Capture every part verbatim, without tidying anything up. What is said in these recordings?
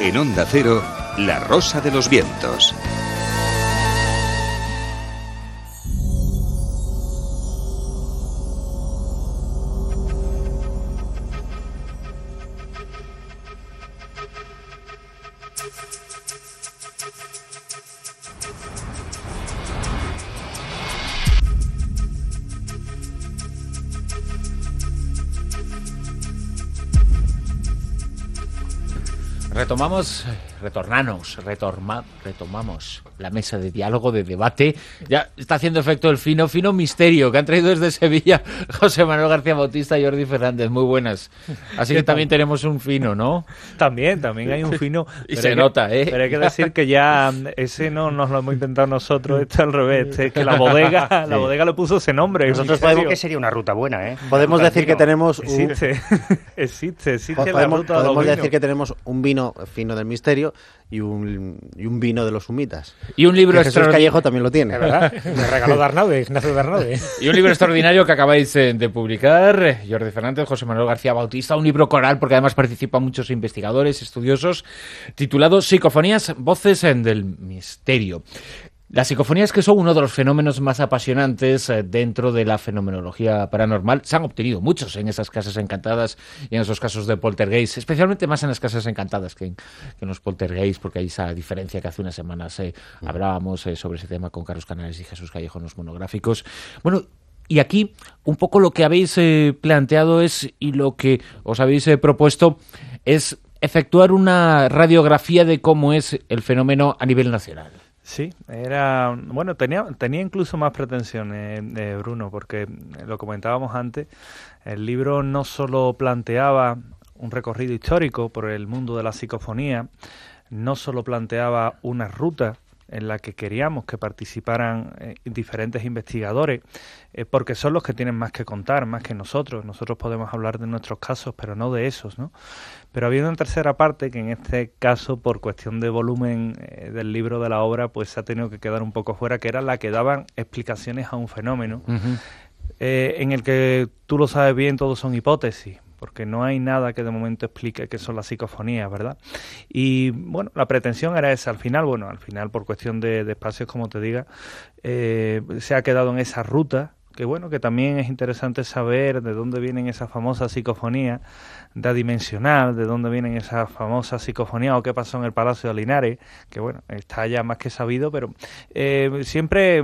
En Onda Cero, La Rosa de los Vientos. Retomamos, retornamos, retorma, retomamos la mesa de diálogo, de debate. Ya está haciendo efecto el fino, fino misterio que han traído desde Sevilla José Manuel García Bautista y Jordi Fernández. Muy buenas. Así que también tenemos un fino, ¿no? También, también hay un fino. Y se nota, ¿eh? Pero hay que decir que ya ese no nos lo hemos inventado nosotros, esto al revés. Este es que la bodega, sí. la bodega le puso ese nombre. Nosotros podemos que sería una ruta buena, ¿eh? Podemos decir vino. que tenemos un... Existe, existe, existe podemos, la ruta de Podemos los decir vinos. que tenemos un vino fino del misterio y un, y un vino de los humitas. Y un libro que Jesús Callejo también lo tiene. ¿Verdad? Me regaló Darnaude, Ignacio Darnaude. Y un libro extraordinario que acabáis eh, de publicar, Jordi Fernández, José Manuel García Bautista, un libro coral porque además participan muchos investigadores, estudiosos, titulado Psicofonías, voces del misterio. Las psicofonías, que son uno de los fenómenos más apasionantes eh, dentro de la fenomenología paranormal, se han obtenido muchos en esas casas encantadas y en esos casos de poltergeist, especialmente más en las casas encantadas que en, que en los poltergeist, porque hay esa diferencia que hace unas semanas eh, mm. hablábamos eh, sobre ese tema con Carlos Canales y Jesús Callejo en los monográficos. Bueno, y aquí un poco lo que habéis eh, planteado es, y lo que os habéis eh, propuesto, es efectuar una radiografía de cómo es el fenómeno a nivel nacional. Sí, era bueno, tenía tenía incluso más pretensiones, eh, Bruno, porque lo comentábamos antes, el libro no solo planteaba un recorrido histórico por el mundo de la psicofonía, no solo planteaba una ruta en la que queríamos que participaran eh, diferentes investigadores, eh, porque son los que tienen más que contar, más que nosotros. Nosotros podemos hablar de nuestros casos, pero no de esos, ¿no? Pero había una tercera parte que en este caso, por cuestión de volumen eh, del libro, de la obra, pues se ha tenido que quedar un poco fuera, que era la que daban explicaciones a un fenómeno, uh-huh. eh, en el que, tú lo sabes bien, todos son hipótesis, porque no hay nada que de momento explique qué son las psicofonías, ¿verdad? Y, bueno, la pretensión era esa. Al final, bueno, al final, por cuestión de, de espacios, como te diga, eh, se ha quedado en esa ruta, que bueno, que también es interesante saber de dónde vienen esas famosas psicofonías, de dimensional, de dónde vienen esas famosas psicofonías o qué pasó en el Palacio de Linares, que bueno, está ya más que sabido, pero eh, siempre,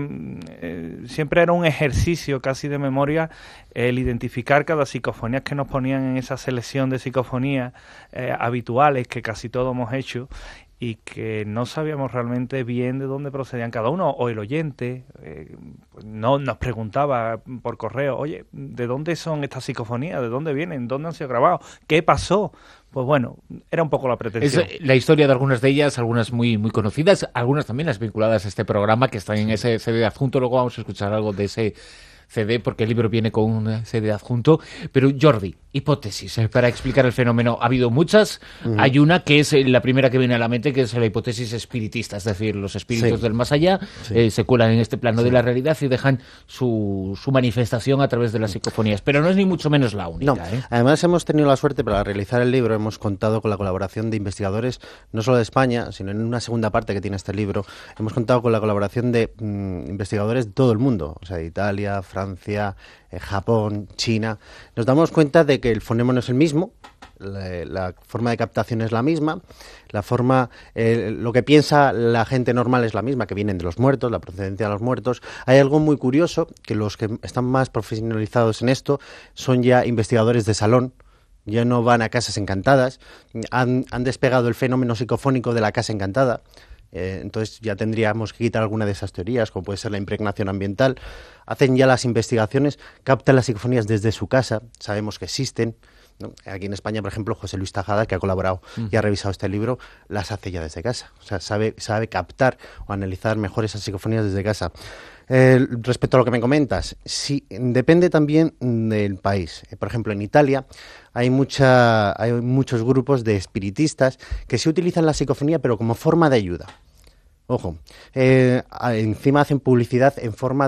eh, siempre era un ejercicio casi de memoria el identificar cada psicofonía que nos ponían en esa selección de psicofonías eh, habituales que casi todos hemos hecho, y que no sabíamos realmente bien de dónde procedían cada uno, o el oyente eh, no nos preguntaba por correo, oye, ¿de dónde son estas psicofonías? ¿De dónde vienen? ¿Dónde han sido grabados? ¿Qué pasó? Pues bueno, era un poco la pretensión. Es la historia de algunas de ellas, algunas muy muy conocidas, algunas también las vinculadas a este programa, que están en ese C D adjunto. Luego vamos a escuchar algo de ese C D, porque el libro viene con un C D adjunto. Pero Jordi, hipótesis eh, para explicar el fenómeno. Ha habido muchas. Uh-huh. Hay una que es eh, la primera que viene a la mente, que es la hipótesis espiritista, es decir, los espíritus sí. del más allá sí. eh, se cuelan en este plano sí. de la realidad y dejan su, su manifestación a través de las psicofonías. Pero no es ni mucho menos la única. No. ¿eh? Además, hemos tenido la suerte, para realizar el libro, hemos contado con la colaboración de investigadores, no solo de España, sino en una segunda parte que tiene este libro, hemos contado con la colaboración de mmm, investigadores de todo el mundo, o sea, de Italia, Francia, eh, Japón, China. Nos damos cuenta de que el fonema no es el mismo, la, la forma de captación es la misma, la forma, eh, lo que piensa la gente normal es la misma, que vienen de los muertos, la procedencia de los muertos. Hay algo muy curioso, que los que están más profesionalizados en esto son ya investigadores de salón, ya no van a casas encantadas, han, han despegado el fenómeno psicofónico de la casa encantada. Eh, entonces ya tendríamos que quitar alguna de esas teorías, como puede ser la impregnación ambiental. Hacen ya las investigaciones, captan las psicofonías desde su casa, sabemos que existen, ¿no? Aquí en España, por ejemplo, José Luis Tajada, que ha colaborado mm. y ha revisado este libro, las hace ya desde casa. O sea, sabe, sabe captar o analizar mejor esas psicofonías desde casa. Eh, respecto a lo que me comentas, sí, depende también del país. Eh, por ejemplo, en Italia hay, mucha, hay muchos grupos de espiritistas que sí utilizan la psicofonía, pero como forma de ayuda. Ojo, eh, encima hacen publicidad en forma de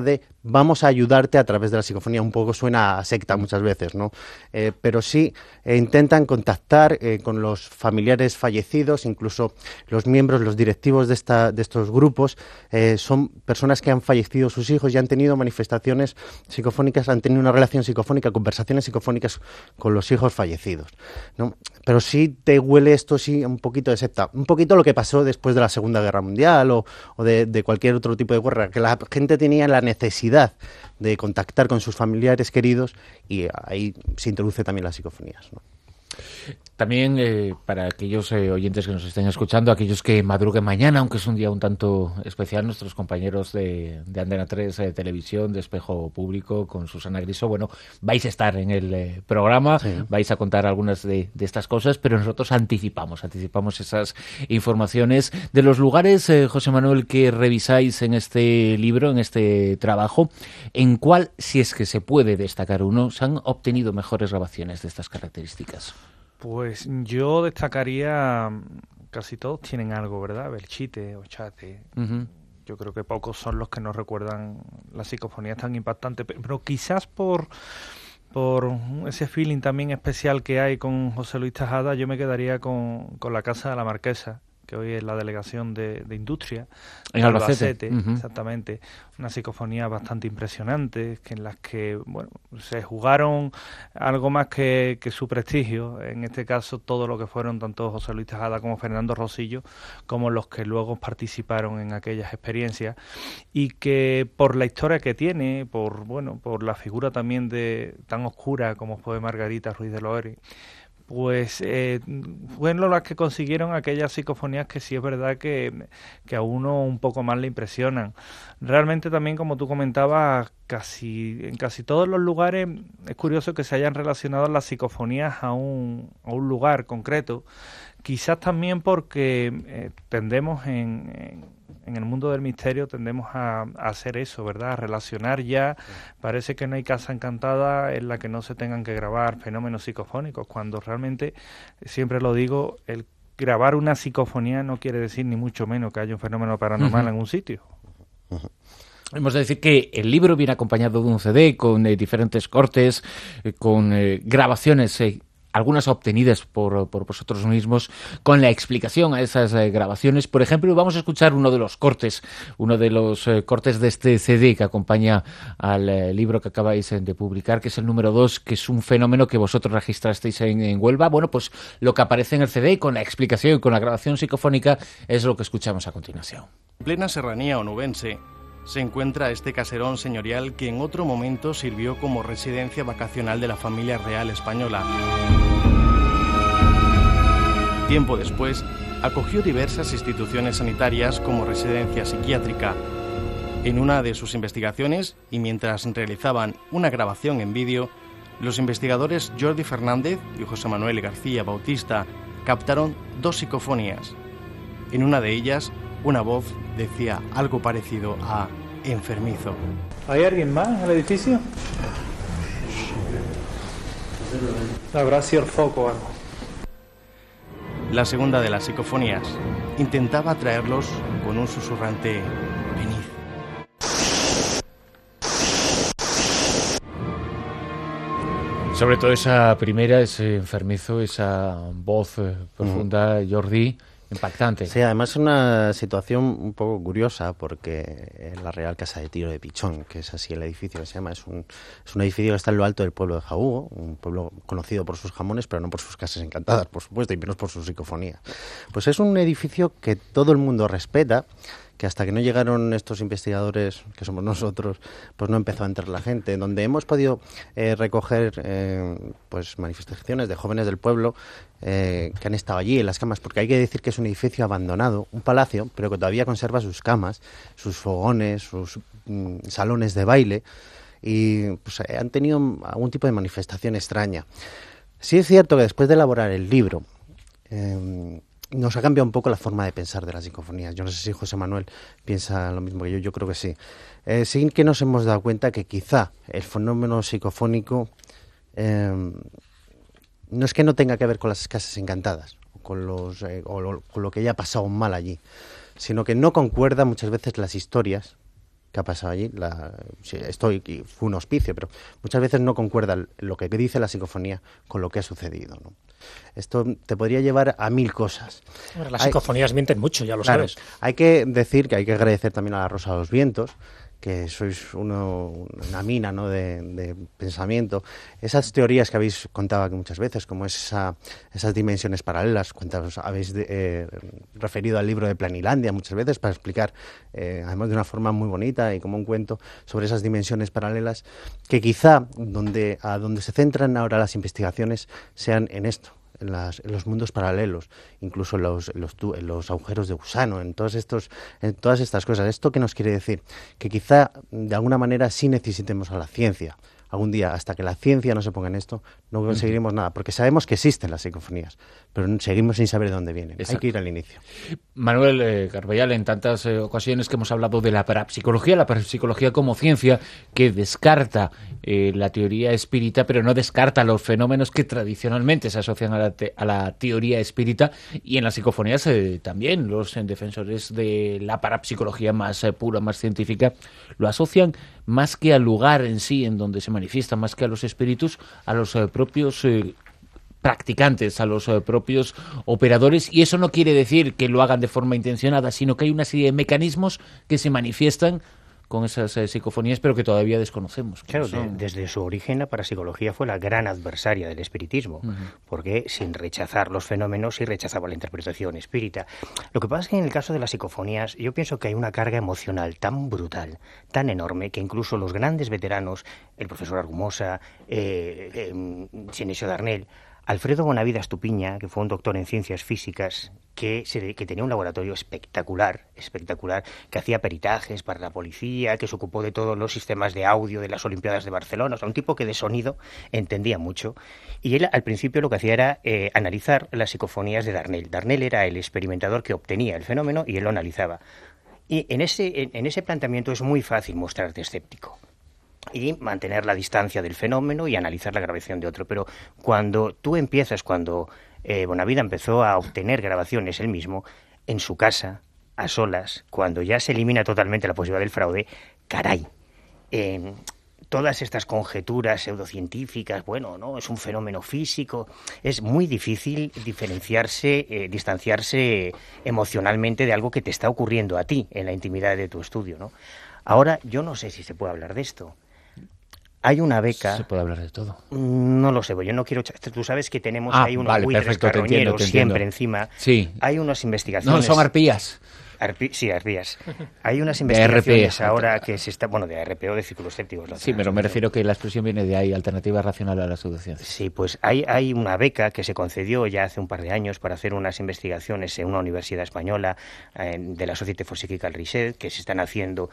vamos a ayudarte a través de la psicofonía. Un poco suena a secta muchas veces, ¿no? Eh, pero sí eh, intentan contactar eh, con los familiares fallecidos, incluso los miembros, los directivos de, esta, de estos grupos, eh, son personas que han fallecido sus hijos y han tenido manifestaciones psicofónicas, han tenido una relación psicofónica, conversaciones psicofónicas con los hijos fallecidos, ¿no? Pero sí te huele esto, sí, un poquito de secta. Un poquito lo que pasó después de la Segunda Guerra Mundial o, o de, de cualquier otro tipo de guerra, que la gente tenía la necesidad de contactar con sus familiares queridos y ahí se introduce también las psicofonías, ¿no? También eh, para aquellos eh, oyentes que nos estén escuchando, aquellos que madruguen mañana, aunque es un día un tanto especial, nuestros compañeros de, de Antena tres eh, Televisión, de Espejo Público, con Susana Griso, bueno, vais a estar en el eh, programa, sí. vais a contar algunas de, de estas cosas, pero nosotros anticipamos, anticipamos esas informaciones de los lugares, eh, José Manuel, que revisáis en este libro, en este trabajo. ¿En cuál, si es que se puede destacar uno, se han obtenido mejores grabaciones de estas características? Pues yo destacaría, casi todos tienen algo, ¿verdad? Belchite, Ochate. Uh-huh. Yo creo que pocos son los que nos recuerdan las psicofonías tan impactantes, pero quizás por, por ese feeling también especial que hay con José Luis Tejada, yo me quedaría con, con la Casa de la Marquesa, que hoy es la delegación de, de Industria en Albacete, Albacete uh-huh. exactamente, una psicofonía bastante impresionante, que en las que bueno se jugaron algo más que, que su prestigio, en este caso todo lo que fueron tanto José Luis Tejada como Fernando Rosillo, como los que luego participaron en aquellas experiencias, y que por la historia que tiene, por bueno por la figura también de tan oscura como fue Margarita Ruiz de Loeri, pues eh, fueron las que consiguieron aquellas psicofonías que sí es verdad que, que a uno un poco más le impresionan. Realmente también, como tú comentabas, casi en casi todos los lugares es curioso que se hayan relacionado las psicofonías a un, a un lugar concreto, quizás también porque eh, tendemos en... en en el mundo del misterio tendemos a, a hacer eso, ¿verdad? A relacionar ya. Parece que no hay casa encantada en la que no se tengan que grabar fenómenos psicofónicos, cuando realmente, siempre lo digo, el grabar una psicofonía no quiere decir ni mucho menos que haya un fenómeno paranormal uh-huh. en un sitio. Uh-huh. Hemos de decir que el libro viene acompañado de un C D con eh, diferentes cortes, eh, con eh, grabaciones eh, algunas obtenidas por, por vosotros mismos, con la explicación a esas eh, grabaciones. Por ejemplo, vamos a escuchar uno de los cortes, uno de los eh, cortes de este C D que acompaña al eh, libro que acabáis eh, de publicar, que es el número dos, que es un fenómeno que vosotros registrasteis en, en Huelva. Bueno, pues lo que aparece en el C D, con la explicación y con la grabación psicofónica, es lo que escuchamos a continuación. En plena serranía onubense se encuentra este caserón señorial que en otro momento sirvió como residencia vacacional de la familia real española. Tiempo después, acogió diversas instituciones sanitarias como residencia psiquiátrica. En una de sus investigaciones, y mientras realizaban una grabación en vídeo, los investigadores Jordi Fernández y José Manuel García Bautista captaron dos psicofonías. En una de ellas, una voz decía algo parecido a enfermizo. ¿Hay alguien más en el edificio? Habrá sido el foco o algo. La segunda de las psicofonías intentaba atraerlos con un susurrante venid. Sobre todo esa primera, ese enfermizo, esa voz eh, profunda, uh-huh. Jordi, impactante. Sí, además es una situación un poco curiosa porque en la Real Casa de Tiro de Pichón, que es así el edificio que se llama, es un, es un edificio que está en lo alto del pueblo de Jabugo, un pueblo conocido por sus jamones, pero no por sus casas encantadas, por supuesto, y menos por su psicofonía. Pues es un edificio que todo el mundo respeta, que hasta que no llegaron estos investigadores, que somos nosotros, pues no empezó a entrar la gente, donde hemos podido eh, recoger eh, pues manifestaciones de jóvenes del pueblo eh, que han estado allí en las camas, porque hay que decir que es un edificio abandonado, un palacio, pero que todavía conserva sus camas, sus fogones, sus mm, salones de baile, y pues, eh, han tenido algún tipo de manifestación extraña. Sí es cierto que después de elaborar el libro, eh, nos ha cambiado un poco la forma de pensar de las psicofonías. Yo no sé si José Manuel piensa lo mismo que yo, yo creo que sí. Eh, sí que nos hemos dado cuenta que quizá el fenómeno psicofónico eh, no es que no tenga que ver con las casas encantadas o con, los, eh, o lo, con lo que haya pasado mal allí, sino que no concuerda muchas veces las historias que ha pasado allí. La, sí, estoy, y fue un hospicio, pero muchas veces no concuerda lo que dice la psicofonía con lo que ha sucedido, ¿no? Esto te podría llevar a mil cosas. Bueno, las psicofonías hay, mienten mucho, ya lo claro, sabes. Hay que decir que hay que agradecer también a la Rosa de los Vientos, que sois uno, una mina, ¿no?, de, de pensamiento. Esas teorías que habéis contado aquí muchas veces, como esa, esas dimensiones paralelas, cuántas habéis de, eh, referido al libro de Planilandia muchas veces para explicar, eh, además de una forma muy bonita y como un cuento, sobre esas dimensiones paralelas, que quizá donde, a donde se centran ahora las investigaciones sean en esto. En, las, en los mundos paralelos, incluso en los, en los, en los agujeros de gusano, en, todos estos, en todas estas cosas. ¿Esto qué nos quiere decir? Que quizá de alguna manera sí necesitemos a la ciencia. Algún día, hasta que la ciencia no se ponga en esto, no conseguiremos uh-huh. nada, porque sabemos que existen las psicofonías, pero seguimos sin saber de dónde vienen. Exacto. Hay que ir al inicio. Manuel eh, Carballal, en tantas eh, ocasiones que hemos hablado de la parapsicología, la parapsicología como ciencia que descarta eh, la teoría espírita, pero no descarta los fenómenos que tradicionalmente se asocian a la, te- a la teoría espírita, y en las psicofonías eh, también los eh, defensores de la parapsicología más eh, pura, más científica, lo asocian más que al lugar en sí en donde se manifiesta, más que a los espíritus, a los eh, propios eh, practicantes, a los eh, propios operadores, y eso no quiere decir que lo hagan de forma intencionada, sino que hay una serie de mecanismos que se manifiestan con esas eh, psicofonías, pero que todavía desconocemos. Claro, de, desde su origen la parapsicología fue la gran adversaria del espiritismo, uh-huh. porque sin rechazar los fenómenos sí rechazaba la interpretación espírita. Lo que pasa es que en el caso de las psicofonías yo pienso que hay una carga emocional tan brutal, tan enorme, que incluso los grandes veteranos, el profesor Argumosa, eh, eh, Sinesio Darnell, Alfredo Bonavida Estupiña, que fue un doctor en ciencias físicas, que, se, que tenía un laboratorio espectacular, espectacular, que hacía peritajes para la policía, que se ocupó de todos los sistemas de audio de las Olimpiadas de Barcelona, o sea, un tipo que de sonido entendía mucho. Y él al principio lo que hacía era eh, analizar las psicofonías de Darnell. Darnell era el experimentador que obtenía el fenómeno y él lo analizaba. Y en ese, en, en ese planteamiento es muy fácil mostrarte escéptico y mantener la distancia del fenómeno y analizar la grabación de otro. Pero cuando tú empiezas, cuando eh, Bonavida empezó a obtener grabaciones él mismo, en su casa, a solas, cuando ya se elimina totalmente la posibilidad del fraude, caray, eh, todas estas conjeturas pseudocientíficas, bueno, no, es un fenómeno físico, es muy difícil diferenciarse, eh, distanciarse emocionalmente de algo que te está ocurriendo a ti en la intimidad de tu estudio, ¿no? Ahora, yo no sé si se puede hablar de esto. Hay una beca... Se puede hablar de todo. No lo sé, yo no quiero... Tú sabes que tenemos ah, ahí unos vale, buitres perfecto, carroñeros te entiendo, te siempre entiendo. encima. Sí. Hay unas investigaciones... No, son arpías. Arpi... Sí, arpías. Hay unas investigaciones ahora que se está... Bueno, de A R P o de círculos escépticos. Sí, pero me refiero que la expresión viene de ahí, alternativa racional a la pseudociencia. Sí, pues hay, hay una beca que se concedió ya hace un par de años para hacer unas investigaciones en una universidad española eh, de la Société for Psychical Research, que se están haciendo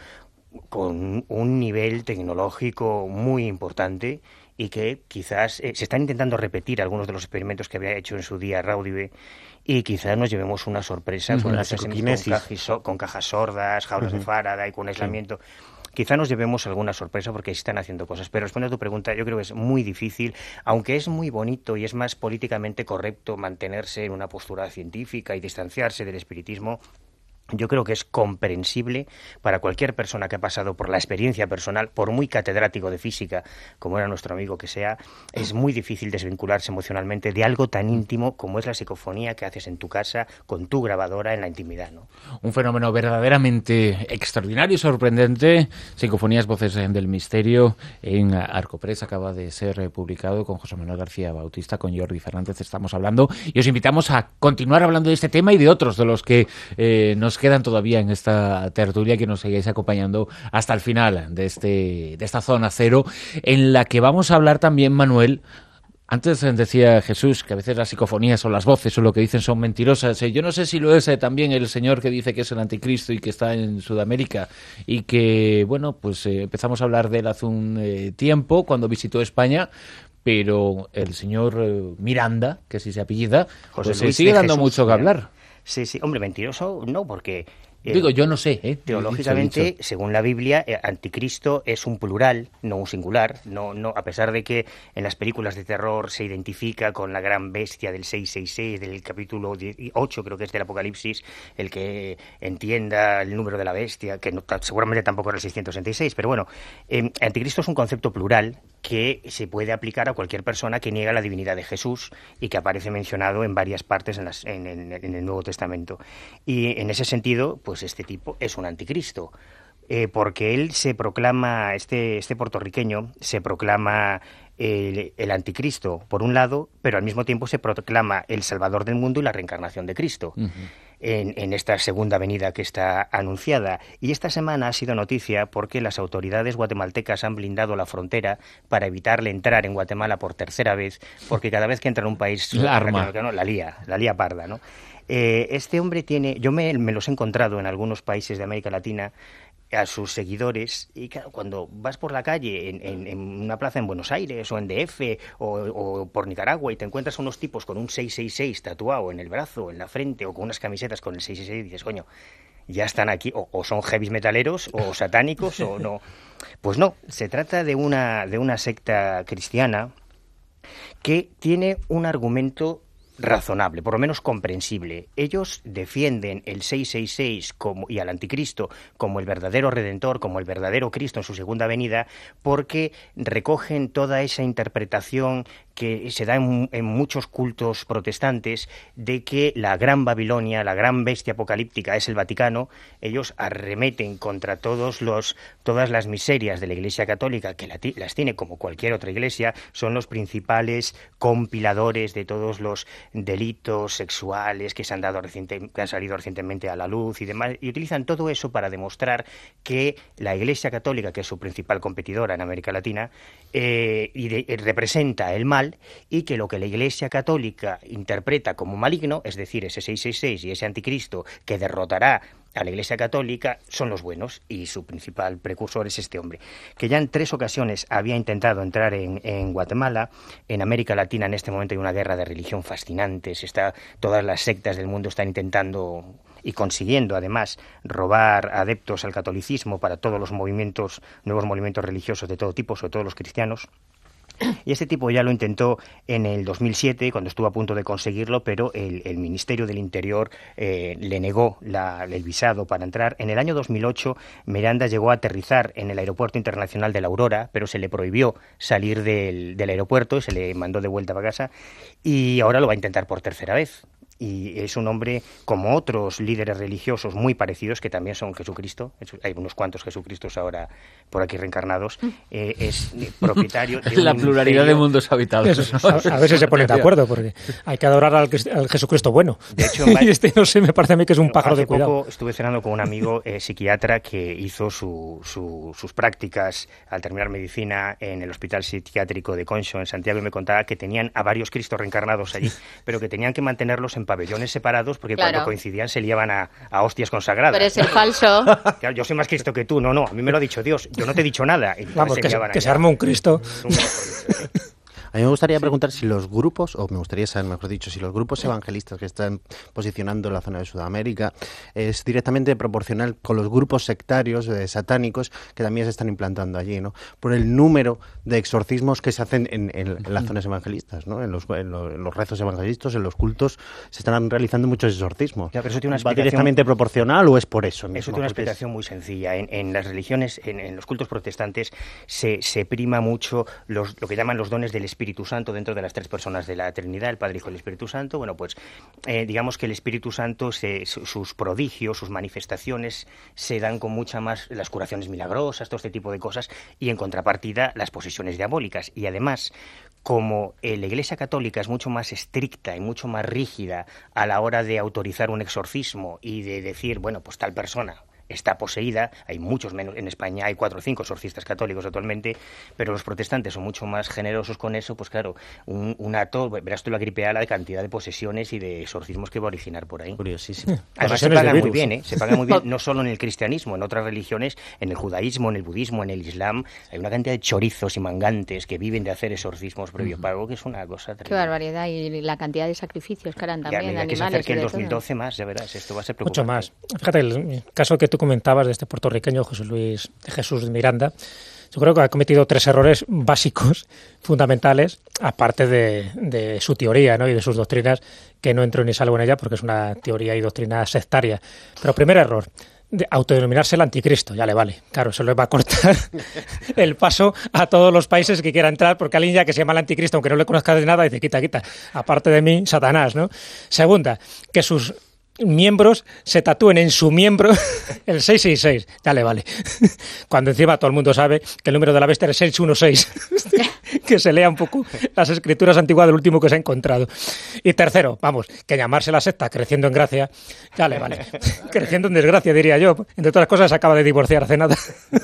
con un nivel tecnológico muy importante y que quizás eh, se están intentando repetir algunos de los experimentos que había hecho en su día Raudive, y quizás nos llevemos una sorpresa uh-huh, con, la psicoquinesis. Con, cajas, con cajas sordas, jaulas uh-huh. de Faraday, con aislamiento. Sí. Quizá nos llevemos alguna sorpresa porque están haciendo cosas. Pero respondiendo a tu pregunta, yo creo que es muy difícil, aunque es muy bonito y es más políticamente correcto mantenerse en una postura científica y distanciarse del espiritismo. Yo creo que es comprensible para cualquier persona que ha pasado por la experiencia personal, por muy catedrático de física como era nuestro amigo que sea, es muy difícil desvincularse emocionalmente de algo tan íntimo como es la psicofonía que haces en tu casa con tu grabadora en la intimidad, ¿no? Un fenómeno verdaderamente extraordinario y sorprendente. Psicofonías, voces del misterio, en Arcopress acaba de ser publicado con José Manuel García Bautista, con Jordi Fernández estamos hablando, y os invitamos a continuar hablando de este tema y de otros de los que eh, nos quedan todavía en esta tertulia, que nos sigáis acompañando hasta el final de este de esta zona cero, en la que vamos a hablar también, Manuel. Antes decía Jesús que a veces las psicofonías o las voces o lo que dicen son mentirosas. Yo no sé si lo es también el señor que dice que es el anticristo y que está en Sudamérica, y que, bueno, pues eh, empezamos a hablar de él hace un eh, tiempo cuando visitó España, pero el señor eh, Miranda, que así se apellida, José pues Luis sigue dando Jesús, mucho que hablar. Sí, sí, hombre, mentiroso no, porque Eh, Digo, yo no sé, ¿eh? Teológicamente, Dicho, dicho. según la Biblia, eh, anticristo es un plural, no un singular. No, no, a pesar de que en las películas de terror se identifica con la gran bestia del seiscientos sesenta y seis, del capítulo ocho, creo que es del Apocalipsis, el que entienda el número de la bestia, que no, seguramente tampoco era el seiscientos sesenta y seis, pero bueno, eh, anticristo es un concepto plural que se puede aplicar a cualquier persona que niega la divinidad de Jesús y que aparece mencionado en varias partes en, las, en, en, en el Nuevo Testamento. Y en ese sentido, pues este tipo es un anticristo, eh, porque él se proclama, este, este puertorriqueño se proclama el, el anticristo, por un lado, pero al mismo tiempo se proclama el Salvador del mundo y la reencarnación de Cristo. Uh-huh. En, en esta segunda venida que está anunciada. Y esta semana ha sido noticia porque las autoridades guatemaltecas han blindado la frontera para evitarle entrar en Guatemala por tercera vez, porque cada vez que entra en un país la arma, la lía, la lía parda, ¿no? Eh, este hombre tiene, yo me, me los he encontrado en algunos países de América Latina, a sus seguidores, y claro, cuando vas por la calle en, en, en una plaza en Buenos Aires o en D F o, o por Nicaragua y te encuentras a unos tipos con un seiscientos sesenta y seis tatuado en el brazo, en la frente, o con unas camisetas con el seiscientos sesenta y seis, y dices, coño, ya están aquí, o, o son heavy metaleros o satánicos o no. Pues no, se trata de una, de una secta cristiana que tiene un argumento razonable, por lo menos comprensible. Ellos defienden el seiscientos sesenta y seis como, y al anticristo como el verdadero redentor, como el verdadero Cristo en su segunda venida, porque recogen toda esa interpretación que se da en, en muchos cultos protestantes de que la gran Babilonia, la gran bestia apocalíptica es el Vaticano. Ellos arremeten contra todos los, todas las miserias de la Iglesia Católica, que la, las tiene como cualquier otra iglesia, son los principales compiladores de todos los delitos sexuales que se han dado reciente, que han salido recientemente a la luz y demás, y utilizan todo eso para demostrar que la Iglesia Católica, que es su principal competidora en América Latina, eh, y de, eh, representa el mal, y que lo que la Iglesia Católica interpreta como maligno, es decir, ese seiscientos sesenta y seis y ese anticristo que derrotará a la Iglesia Católica, son los buenos, y su principal precursor es este hombre, que ya en tres ocasiones había intentado entrar en, en Guatemala. En América Latina en este momento hay una guerra de religión fascinante, se está, todas las sectas del mundo están intentando y consiguiendo además robar adeptos al catolicismo para todos los movimientos, nuevos movimientos religiosos de todo tipo, sobre todo los cristianos. Y este tipo ya lo intentó en el dos mil siete, cuando estuvo a punto de conseguirlo, pero el, el Ministerio del Interior eh, le negó la, el visado para entrar. En el año dos mil ocho, Miranda llegó a aterrizar en el Aeropuerto Internacional de La Aurora, pero se le prohibió salir del, del aeropuerto y se le mandó de vuelta para casa. Y ahora lo va a intentar por tercera vez. Y es un hombre, como otros líderes religiosos muy parecidos, que también son Jesucristo, hay unos cuantos Jesucristos ahora por aquí reencarnados, eh, es propietario de la un pluralidad imperio. de mundos habitados. Eso, a, a ver si se ponen de acuerdo, porque hay que adorar al, al Jesucristo bueno. De hecho, y este, no sé, me parece a mí que es un pájaro hace de cuidado. Poco estuve cenando con un amigo eh, psiquiatra que hizo su, su, sus prácticas al terminar medicina en el Hospital Psiquiátrico de Concho, en Santiago, y me contaba que tenían a varios Cristos reencarnados allí, pero que tenían que mantenerlos en pabellones separados porque claro, cuando coincidían se liaban a, a hostias consagradas. Pero es el falso. Claro, yo soy más Cristo que tú. No, no, a mí me lo ha dicho Dios. Yo no te he dicho nada. Vamos, que, se, que se arme un Cristo. A mí me gustaría preguntar si los grupos, o me gustaría saber, mejor dicho, si los grupos evangelistas que están posicionando en la zona de Sudamérica es directamente proporcional con los grupos sectarios eh, satánicos que también se están implantando allí, ¿no? Por el número de exorcismos que se hacen en, en, en las zonas evangelistas, ¿no? En los, en, los, en los rezos evangelistas, en los cultos, se están realizando muchos exorcismos. Ya, pero eso tiene una ¿Va directamente proporcional o es por eso mismo? Eso tiene una explicación es... muy sencilla. En, en las religiones, en, en los cultos protestantes, se, se prima mucho los, lo que llaman los dones del Espíritu Espíritu Santo dentro de las tres personas de la Trinidad, el Padre, Hijo y el Espíritu Santo. Bueno, pues eh, digamos que el Espíritu Santo, se, sus prodigios, sus manifestaciones se dan con mucha más, las curaciones milagrosas, todo este tipo de cosas, y en contrapartida las posesiones diabólicas. Y además, como eh, la Iglesia Católica es mucho más estricta y mucho más rígida a la hora de autorizar un exorcismo y de decir, bueno, pues tal persona está poseída, hay muchos menos, en España hay cuatro o cinco exorcistas católicos actualmente, pero los protestantes son mucho más generosos con eso, pues claro, un, un acto, verás tú la gripe A, la cantidad de posesiones y de exorcismos que va a originar por ahí. Curiosísimo. Además se paga muy bien, ¿eh? Se paga muy bien, no solo en el cristianismo, en otras religiones, en el judaísmo, en el budismo, en el islam, hay una cantidad de chorizos y mangantes que viven de hacer exorcismos previo uh-huh. pago, que es una cosa tremenda. Qué barbaridad, y la cantidad de sacrificios que harán también, ya, animales. Que se acerque en de dos mil doce todo. más, ya verás, esto va a ser preocupante. Mucho más. Fíjate, el caso que tú comentabas de este puertorriqueño José Luis Jesús de Miranda, yo creo que ha cometido tres errores básicos, fundamentales, aparte de, de su teoría, ¿no? Y de sus doctrinas, que no entro ni salgo en ella porque es una teoría y doctrina sectaria. Pero primer error, de autodenominarse el anticristo, ya le vale. Claro, eso le va a cortar el paso a todos los países que quiera entrar, porque alguien ya que se llama el anticristo, aunque no le conozca de nada, dice, quita, quita, aparte de mí, Satanás, ¿no? Segunda, que sus miembros se tatúen en su miembro el seis seis seis, ya le vale. Cuando encima todo el mundo sabe que el número de la bestia es seiscientos dieciséis. Que se lea un poco las escrituras antiguas del último que se ha encontrado. Y tercero, vamos, que llamarse la secta Creciendo en Gracia, ya le vale. Creciendo en desgracia, diría yo. Entre otras cosas, se acaba de divorciar hace nada.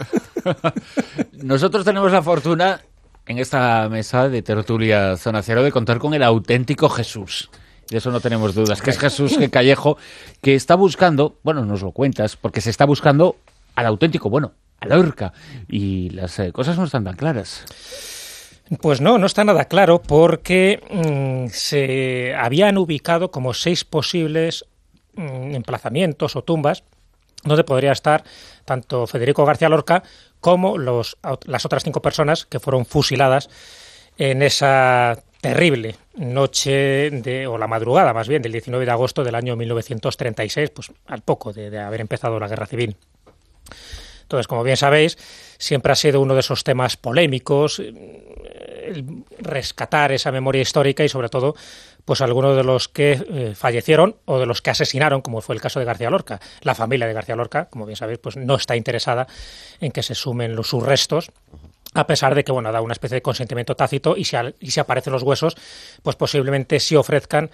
Nosotros tenemos la fortuna en esta mesa de tertulia Zona Cero de contar con el auténtico Jesús. De eso no tenemos dudas, que es Jesús G. Callejo, que está buscando, bueno, nos lo cuentas, porque se está buscando al auténtico, bueno, a Lorca, y las eh, cosas no están tan claras. Pues no, no está nada claro, porque mmm, se habían ubicado como seis posibles mmm, emplazamientos o tumbas donde podría estar tanto Federico García Lorca como los, las otras cinco personas que fueron fusiladas en esa terrible noche, de, o la madrugada más bien, del diecinueve de agosto del año mil novecientos treinta y seis, pues al poco de, de haber empezado la Guerra Civil. Entonces, como bien sabéis, siempre ha sido uno de esos temas polémicos, el rescatar esa memoria histórica y, sobre todo, pues algunos de los que eh, fallecieron o de los que asesinaron, como fue el caso de García Lorca. La familia de García Lorca, como bien sabéis, pues no está interesada en que se sumen los, sus restos, a pesar de que, bueno, da una especie de consentimiento tácito y si, a, y si aparecen los huesos, pues posiblemente sí ofrezcan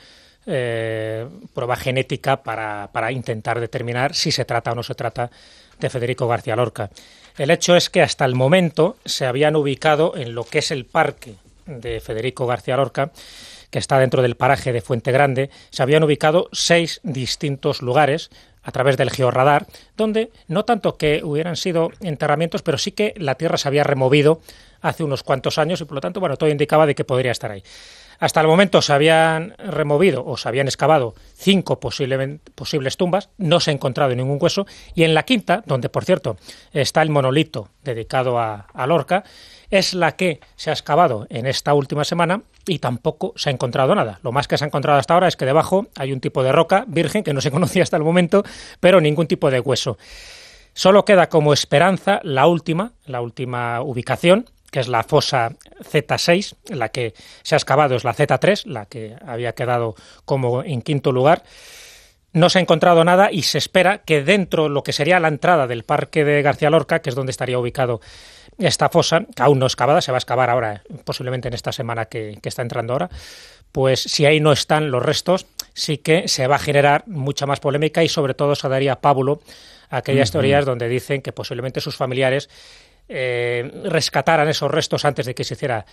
eh, prueba genética para, para intentar determinar si se trata o no se trata de Federico García Lorca. El hecho es que hasta el momento se habían ubicado en lo que es el parque de Federico García Lorca, que está dentro del paraje de Fuente Grande, se habían ubicado seis distintos lugares a través del georradar, donde no tanto que hubieran sido enterramientos, pero sí que la tierra se había removido hace unos cuantos años y por lo tanto, bueno, todo indicaba de que podría estar ahí. Hasta el momento se habían removido o se habían excavado cinco posibles tumbas, no se ha encontrado ningún hueso, y en la quinta, donde por cierto está el monolito dedicado a, a Lorca, es la que se ha excavado en esta última semana y tampoco se ha encontrado nada. Lo más que se ha encontrado hasta ahora es que debajo hay un tipo de roca virgen que no se conocía hasta el momento, pero ningún tipo de hueso. Solo queda como esperanza la última, la última ubicación, que es la fosa zeta seis, la que se ha excavado es la zeta tres, la que había quedado como en quinto lugar. No se ha encontrado nada y se espera que dentro de lo que sería la entrada del parque de García Lorca, que es donde estaría ubicado esta fosa, que aún no excavada, se va a excavar ahora, posiblemente en esta semana que, que está entrando ahora, pues si ahí no están los restos, sí que se va a generar mucha más polémica y sobre todo se daría pábulo a aquellas uh-huh. teorías donde dicen que posiblemente sus familiares Eh, rescataran esos restos antes de que se hiciera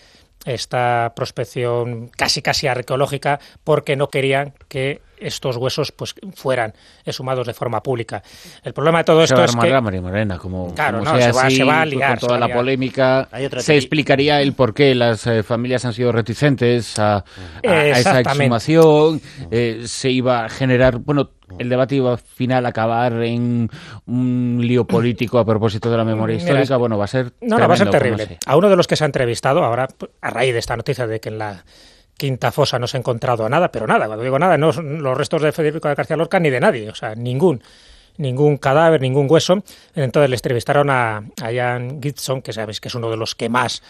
esta prospección casi casi arqueológica, porque no querían que estos huesos pues fueran exhumados de forma pública. El problema de todo esto es que María Morena, como, claro, como no, sea se, va, así, se va a liar, con toda a la liar. polémica, se explicaría el por qué las eh, familias han sido reticentes a, a, a esa exhumación, eh, se iba a generar, bueno, el debate iba al final a acabar en un lío político a propósito de la memoria Mira, histórica. Bueno, va a ser no, tremendo, no, va a ser terrible. A uno de los que se ha entrevistado ahora, a raíz de esta noticia de que en la quinta fosa no se ha encontrado nada, pero nada, cuando digo nada, no son los restos de Federico García Lorca ni de nadie, o sea, ningún ningún cadáver, ningún hueso. Entonces le entrevistaron a, a Ian Gibson, que sabes que es uno de los que más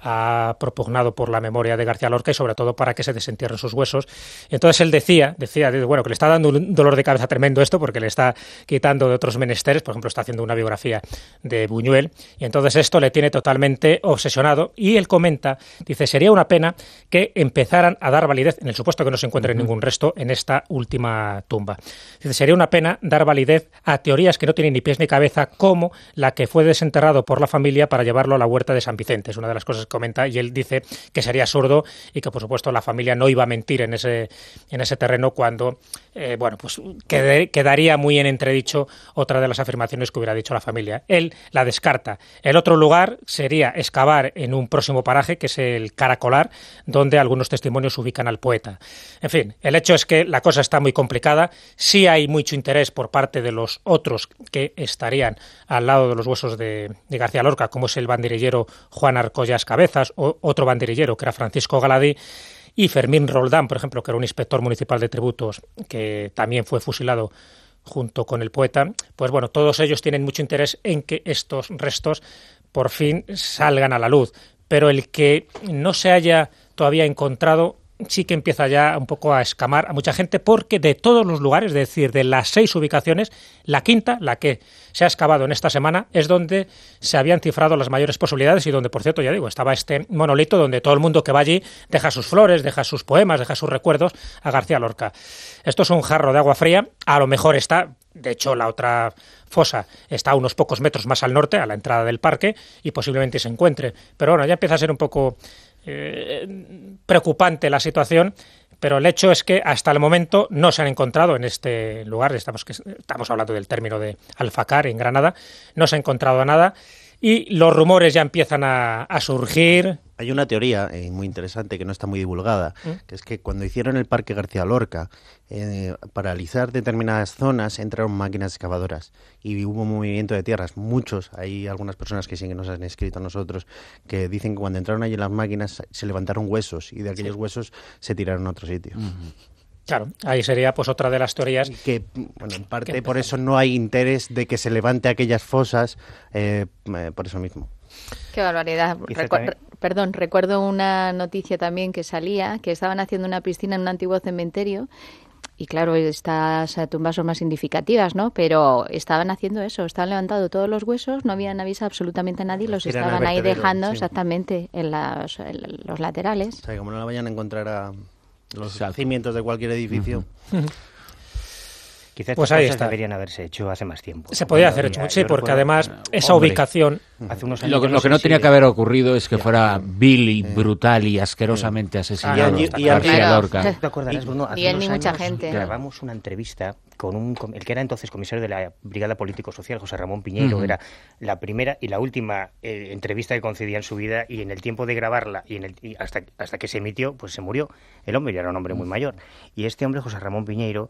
ha propugnado por la memoria de García Lorca y sobre todo para que se desentierren sus huesos. Entonces él decía, decía, bueno, que le está dando un dolor de cabeza tremendo esto porque le está quitando de otros menesteres, por ejemplo, está haciendo una biografía de Buñuel y entonces esto le tiene totalmente obsesionado y él comenta, dice, sería una pena que empezaran a dar validez, en el supuesto que no se encuentre uh-huh. ningún resto, en esta última tumba. Dice, sería una pena dar validez a teorías que no tienen ni pies ni cabeza, como la que fue desenterrado por la familia para llevarlo a la huerta de San Vicente. Es una de las cosas que comenta, y él dice que sería absurdo y que, por supuesto, la familia no iba a mentir en ese, en ese terreno cuando, eh, bueno, pues qued- quedaría muy en entredicho otra de las afirmaciones que hubiera dicho la familia. Él la descarta. El otro lugar sería excavar en un próximo paraje, que es el Caracolar, donde algunos testimonios ubican al poeta. En fin, el hecho es que la cosa está muy complicada. Sí hay mucho interés por parte de los otros que estarían al lado de los huesos de, de García Lorca, como es el banderillero Juan Arcollas Cabezas, o otro banderillero que era Francisco Galadí, y Fermín Roldán, por ejemplo, que era un inspector municipal de tributos que también fue fusilado junto con el poeta. Pues bueno, todos ellos tienen mucho interés en que estos restos por fin salgan a la luz, pero el que no se haya todavía encontrado sí que empieza ya un poco a escamar a mucha gente, porque de todos los lugares, es decir, de las seis ubicaciones, la quinta, la que se ha excavado en esta semana, es donde se habían cifrado las mayores posibilidades y donde, por cierto, ya digo, estaba este monolito donde todo el mundo que va allí deja sus flores, deja sus poemas, deja sus recuerdos a García Lorca. Esto es un jarro de agua fría, a lo mejor está, de hecho, la otra fosa está a unos pocos metros más al norte, a la entrada del parque, y posiblemente se encuentre. Pero bueno, ya empieza a ser un poco Eh, preocupante la situación, pero el hecho es que hasta el momento no se han encontrado en este lugar, estamos, que, estamos hablando del término de Alfacar, en Granada, no se ha encontrado nada y los rumores ya empiezan a, a surgir. Hay una teoría eh, muy interesante que no está muy divulgada, ¿Mm? que es que cuando hicieron el Parque García Lorca, eh, para alisar determinadas zonas entraron máquinas excavadoras y hubo un movimiento de tierras. Muchos, hay algunas personas que sí que nos han escrito a nosotros, que dicen que cuando entraron allí las máquinas se levantaron huesos y de aquellos sí. huesos se tiraron a otro sitio. Uh-huh. Claro, ahí sería pues otra de las teorías. Que, bueno, en parte por eso no hay interés de que se levante aquellas fosas, eh, eh, por eso mismo. Qué barbaridad. Recu- perdón, recuerdo una noticia también que salía, que estaban haciendo una piscina en un antiguo cementerio. Y claro, estas tumbas son más significativas, ¿no? Pero estaban haciendo eso, estaban levantando todos los huesos, no habían avisado absolutamente a nadie, los Eran estaban ahí dejando sí. exactamente en, las, en los laterales. O sea, como no la vayan a encontrar a los Exacto. cimientos de cualquier edificio. Uh-huh. Quizás pues estas ahí cosas está. deberían haberse hecho hace más tiempo. Se podía hacer hecho, sí, porque además esa Hombre. ubicación... Hace unos años lo, no lo que no sé tenía si... que haber ocurrido es que ya. fuera vil y brutal y asquerosamente asesinado y, y, García claro. Lorca. ¿Te acordarás, Bruno? Hace Ni él unos ni mucha años gente. grabamos una entrevista con un, el que era entonces comisario de la Brigada Político-Social, José Ramón Piñeiro. Uh-huh. Era la primera y la última eh, entrevista que concedía en su vida, y en el tiempo de grabarla y, en el, y hasta, hasta que se emitió, pues se murió. El hombre ya era un hombre muy mayor. Y este hombre, José Ramón Piñeiro,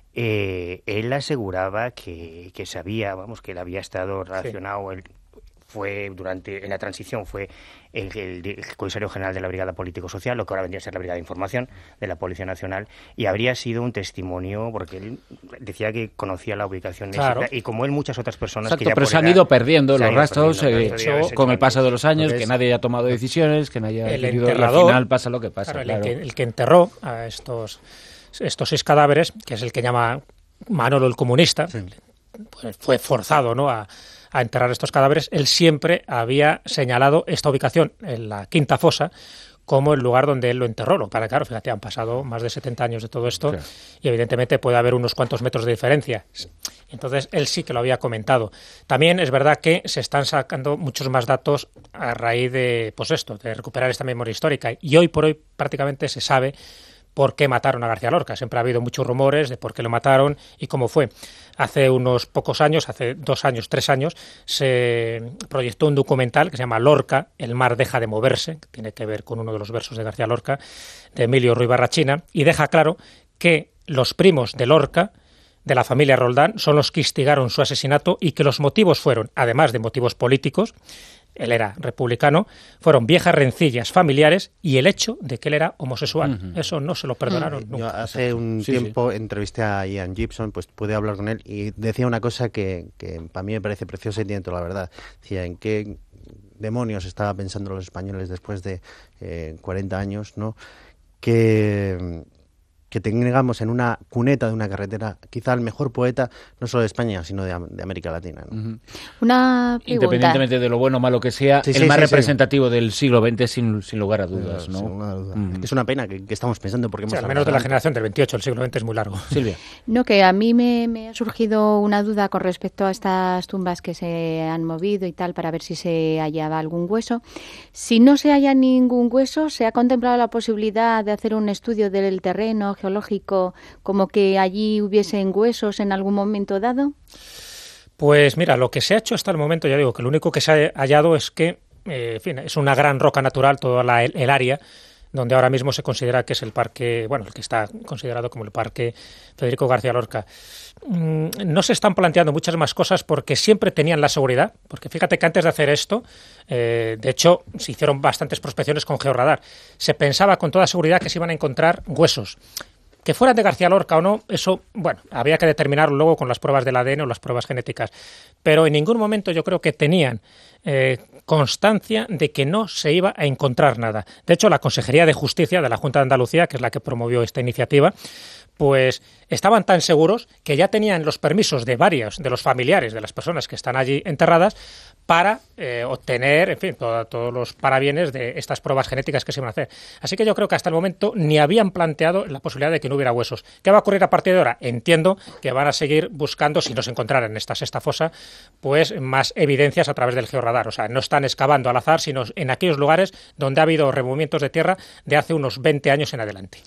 Eh, él aseguraba que, que sabía, vamos, que él había estado relacionado, sí. él fue durante, en la transición fue el, el, el comisario general de la Brigada Político-Social, lo que ahora vendría a ser la Brigada de Información de la Policía Nacional, y habría sido un testimonio, porque él decía que conocía la ubicación claro. exacta, y como él muchas otras personas Exacto, que ya pero se han ido perdiendo los rastros eh, con el paso de los años, que nadie haya tomado decisiones, que nadie haya decidido, y al final pasa lo que pasa. Claro, claro. El, que, el que enterró a estos... estos seis cadáveres, que es el que llama Manolo el comunista, sí. pues fue forzado, ¿no?, a, a enterrar estos cadáveres. Él siempre había señalado esta ubicación, en la quinta fosa, como el lugar donde él lo enterró. Lo para claro, fíjate, han pasado más de setenta años de todo esto, claro. y evidentemente puede haber unos cuantos metros de diferencia. Entonces, él sí que lo había comentado. También es verdad que se están sacando muchos más datos a raíz de, pues esto, de recuperar esta memoria histórica. Y hoy por hoy prácticamente se sabe por qué mataron a García Lorca. Siempre ha habido muchos rumores de por qué lo mataron y cómo fue. Hace unos pocos años, hace dos años, tres años, se proyectó un documental que se llama Lorca, el mar deja de moverse, que tiene que ver con uno de los versos de García Lorca, de Emilio Ruiz Barrachina, y deja claro que los primos de Lorca, de la familia Roldán, son los que instigaron su asesinato, y que los motivos fueron, además de motivos políticos, él era republicano, fueron viejas rencillas familiares y el hecho de que él era homosexual. Uh-huh. Eso no se lo perdonaron uh-huh. nunca. Yo hace un sí, tiempo sí. entrevisté a Ian Gibson, pues pude hablar con él y decía una cosa que, que para mí me parece preciosa y tiene toda la verdad. Decía, ¿en qué demonios estaba pensando los españoles después de eh, cuarenta años, ¿no? Que... que tengamos en una cuneta de una carretera quizá el mejor poeta, no solo de España, sino de, de América Latina, ¿no? Uh-huh. Una pregunta. Independientemente de lo bueno o malo que sea, sí, el sí, más sí, representativo sí. del siglo veinte, sin, sin lugar a dudas, ¿no? Sin lugar a dudas. Uh-huh. Es una pena que, que estamos pensando porque sí, hemos al menos de la tanto. generación del veintiocho, el siglo veinte es muy largo. Silvia. No, que a mí me, me ha surgido una duda con respecto a estas tumbas que se han movido y tal, para ver si se hallaba algún hueso. Si no se halla ningún hueso, ¿se ha contemplado la posibilidad de hacer un estudio del terreno geológico, como que allí hubiesen huesos en algún momento dado? Pues mira, lo que se ha hecho hasta el momento, ya digo, que lo único que se ha hallado es que, eh, en fin, es una gran roca natural toda la, el, el área, donde ahora mismo se considera que es el parque, bueno, el que está considerado como el parque Federico García Lorca. Mm, no se están planteando muchas más cosas porque siempre tenían la seguridad, porque fíjate que antes de hacer esto, eh, de hecho, se hicieron bastantes prospecciones con georradar. Se pensaba con toda seguridad que se iban a encontrar huesos. Que fueran de García Lorca o no, eso, bueno, había que determinarlo luego con las pruebas del A D N o las pruebas genéticas. Pero en ningún momento yo creo que tenían eh, constancia de que no se iba a encontrar nada. De hecho, la Consejería de Justicia de la Junta de Andalucía, que es la que promovió esta iniciativa, pues estaban tan seguros que ya tenían los permisos de varios de los familiares de las personas que están allí enterradas para eh, obtener, en fin, todo, todos los parabienes de estas pruebas genéticas que se iban a hacer. Así que yo creo que hasta el momento ni habían planteado la posibilidad de que no hubiera huesos. ¿Qué va a ocurrir a partir de ahora? Entiendo que van a seguir buscando, si no se encontraran en esta sexta fosa, pues más evidencias a través del georradar. O sea, no están excavando al azar, sino en aquellos lugares donde ha habido removimientos de tierra de hace unos veinte años en adelante.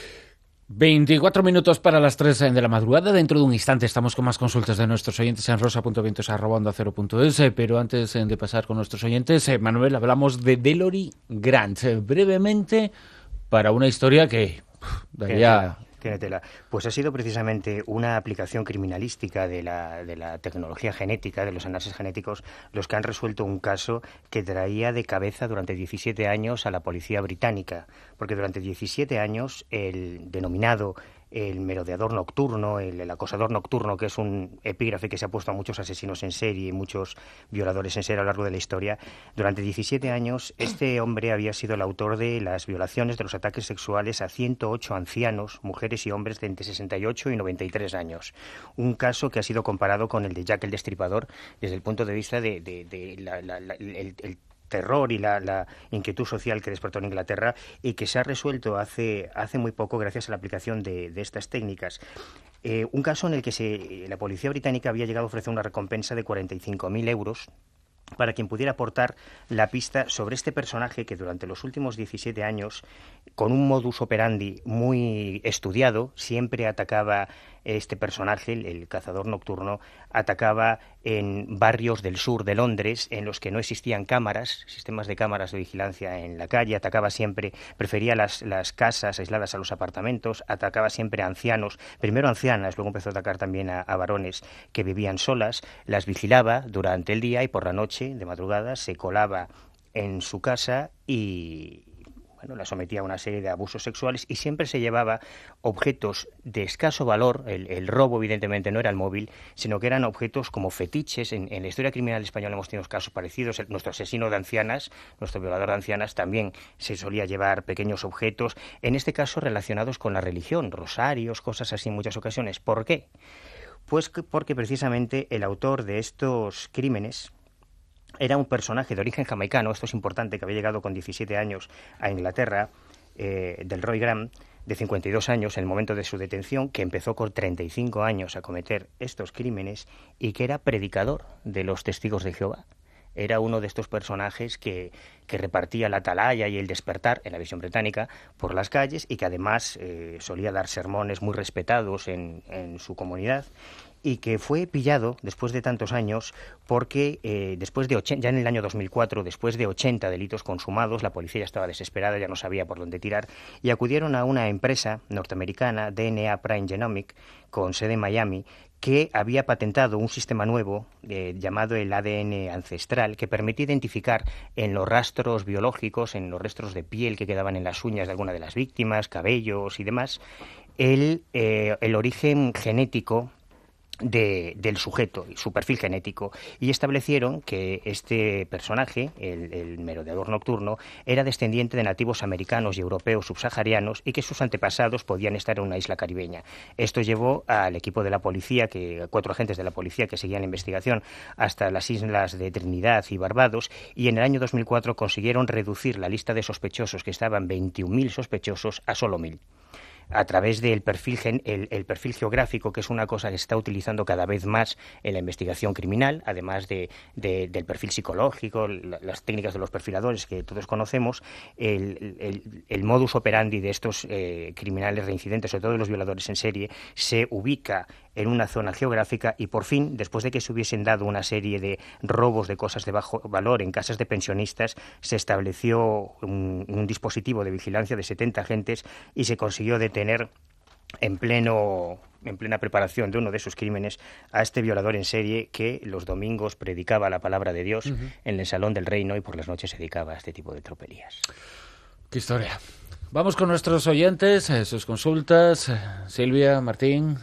veinticuatro minutos para las tres de la madrugada. Dentro de un instante estamos con más consultas de nuestros oyentes en rosa punto vientos arroba onda cero punto es. Pero antes de pasar con nuestros oyentes, Manuel, hablamos de Delory Grant. Brevemente, para una historia que uf, daría... Tiene tela. Pues ha sido precisamente una aplicación criminalística de la, de la tecnología genética, de los análisis genéticos, los que han resuelto un caso que traía de cabeza durante diecisiete años a la policía británica, porque durante diecisiete años el denominado el merodeador nocturno, el, el acosador nocturno, que es un epígrafe que se ha puesto a muchos asesinos en serie y muchos violadores en serie a lo largo de la historia. Durante diecisiete años, este hombre había sido el autor de las violaciones, de los ataques sexuales a ciento ocho ancianos, mujeres y hombres de entre sesenta y ocho y noventa y tres años. Un caso que ha sido comparado con el de Jack el Destripador desde el punto de vista de, de, de la, la, la, el, el terror y la, la inquietud social que despertó en Inglaterra y que se ha resuelto hace, hace muy poco gracias a la aplicación de, de estas técnicas. Eh, un caso en el que se, la policía británica había llegado a ofrecer una recompensa de cuarenta y cinco mil euros para quien pudiera aportar la pista sobre este personaje que durante los últimos diecisiete años, con un modus operandi muy estudiado, siempre atacaba este personaje, el, el cazador nocturno, atacaba en barrios del sur de Londres en los que no existían cámaras, sistemas de cámaras de vigilancia en la calle, atacaba siempre, prefería las, las casas aisladas a los apartamentos, atacaba siempre a ancianos, primero ancianas, luego empezó a atacar también a, a varones que vivían solas, las vigilaba durante el día y por la noche, de madrugada, se colaba en su casa y... Bueno, la sometía a una serie de abusos sexuales y siempre se llevaba objetos de escaso valor. El, el robo, evidentemente, no era el móvil, sino que eran objetos como fetiches. En, en la historia criminal española hemos tenido casos parecidos. El, nuestro asesino de ancianas, nuestro violador de ancianas, también se solía llevar pequeños objetos, en este caso relacionados con la religión, rosarios, cosas así en muchas ocasiones. ¿Por qué? Pues que, porque precisamente el autor de estos crímenes era un personaje de origen jamaicano, esto es importante, que había llegado con diecisiete años a Inglaterra, eh, del Roy Graham, de cincuenta y dos años en el momento de su detención, que empezó con treinta y cinco años a cometer estos crímenes y que era predicador de los testigos de Jehová. Era uno de estos personajes que, que repartía la atalaya y el despertar en la visión británica por las calles y que además eh, solía dar sermones muy respetados en, en su comunidad, y que fue pillado después de tantos años porque eh, después de ochenta, ya en el año dos mil cuatro, después de ochenta delitos consumados, la policía ya estaba desesperada, ya no sabía por dónde tirar, y acudieron a una empresa norteamericana, D N A Prime Genomic, con sede en Miami, que había patentado un sistema nuevo eh, llamado el A D N ancestral, que permitía identificar en los rastros biológicos, en los restos de piel que quedaban en las uñas de alguna de las víctimas, cabellos y demás, el, eh, el origen genético De, del sujeto, su perfil genético, y establecieron que este personaje, el, el merodeador nocturno, era descendiente de nativos americanos y europeos subsaharianos y que sus antepasados podían estar en una isla caribeña. Esto llevó al equipo de la policía, que cuatro agentes de la policía que seguían la investigación hasta las islas de Trinidad y Barbados, y en el año dos mil cuatro consiguieron reducir la lista de sospechosos, que estaban veintiún mil sospechosos, a solo mil. A través del perfil, gen, el, el perfil geográfico, que es una cosa que se está utilizando cada vez más en la investigación criminal, además de, de, del perfil psicológico, la, las técnicas de los perfiladores que todos conocemos, el, el, el modus operandi de estos eh, criminales reincidentes, sobre todo de los violadores en serie, se ubica en una zona geográfica y por fin, después de que se hubiesen dado una serie de robos de cosas de bajo valor en casas de pensionistas, se estableció un, un dispositivo de vigilancia de setenta agentes y se consiguió detener en pleno en plena preparación de uno de sus crímenes a este violador en serie que los domingos predicaba la palabra de Dios uh-huh. en el Salón del Reino y por las noches se dedicaba a este tipo de tropelías. ¡Qué historia! Vamos con nuestros oyentes, sus consultas. Silvia, Martín...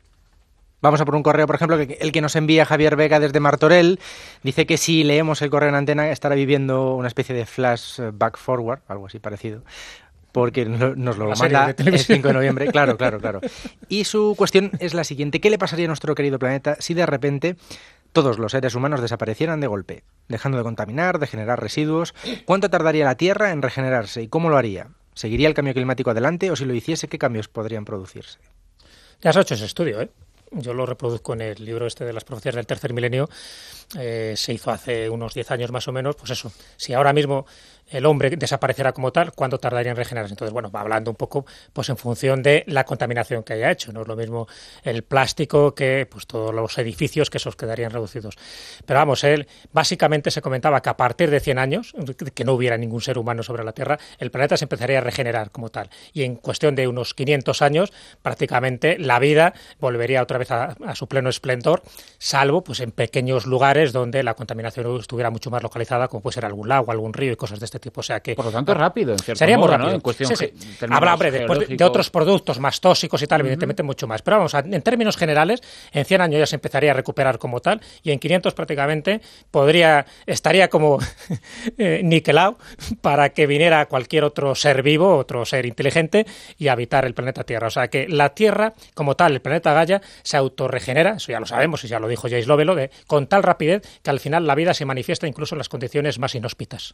Vamos a por un correo, por ejemplo, que el que nos envía Javier Vega desde Martorell. Dice que si leemos el correo en antena estará viviendo una especie de flashback forward, algo así parecido, porque nos lo manda el cinco de noviembre. Claro, claro, claro. Y su cuestión es la siguiente. ¿Qué le pasaría a nuestro querido planeta si de repente todos los seres humanos desaparecieran de golpe, dejando de contaminar, de generar residuos? ¿Cuánto tardaría la Tierra en regenerarse y cómo lo haría? ¿Seguiría el cambio climático adelante o si lo hiciese, qué cambios podrían producirse? Ya has hecho ese estudio, ¿eh? Yo lo reproduzco en el libro este de las profecías del tercer milenio. Eh, se hizo hace unos diez años más o menos. Pues eso, si ahora mismo el hombre desaparecerá como tal, ¿cuánto tardaría en regenerarse? Entonces, bueno, va hablando un poco pues en función de la contaminación que haya hecho. No es lo mismo el plástico que pues todos los edificios, que esos quedarían reducidos. Pero vamos, él básicamente se comentaba que a partir de cien años, que no hubiera ningún ser humano sobre la Tierra, el planeta se empezaría a regenerar como tal. Y en cuestión de unos quinientos años, prácticamente la vida volvería otra vez a, a su pleno esplendor, salvo pues en pequeños lugares donde la contaminación estuviera mucho más localizada, como puede ser algún lago, algún río y cosas de este tipo. O sea que, por lo tanto, es rápido, en cierto sería modo, muy rápido, ¿no? En cuestión sí, sí. ge- Habrá, hombre, después de, de otros productos más tóxicos y tal, uh-huh. evidentemente mucho más. Pero vamos, en términos generales, en cien años ya se empezaría a recuperar como tal, y en quinientos prácticamente podría, estaría como eh, niquelado para que viniera cualquier otro ser vivo, otro ser inteligente, y habitar el planeta Tierra. O sea que la Tierra, como tal, el planeta Gaia, se autorregenera, eso ya lo sabemos, y ya lo dijo James Lovell, de, con tal rapidez que al final la vida se manifiesta incluso en las condiciones más inhóspitas.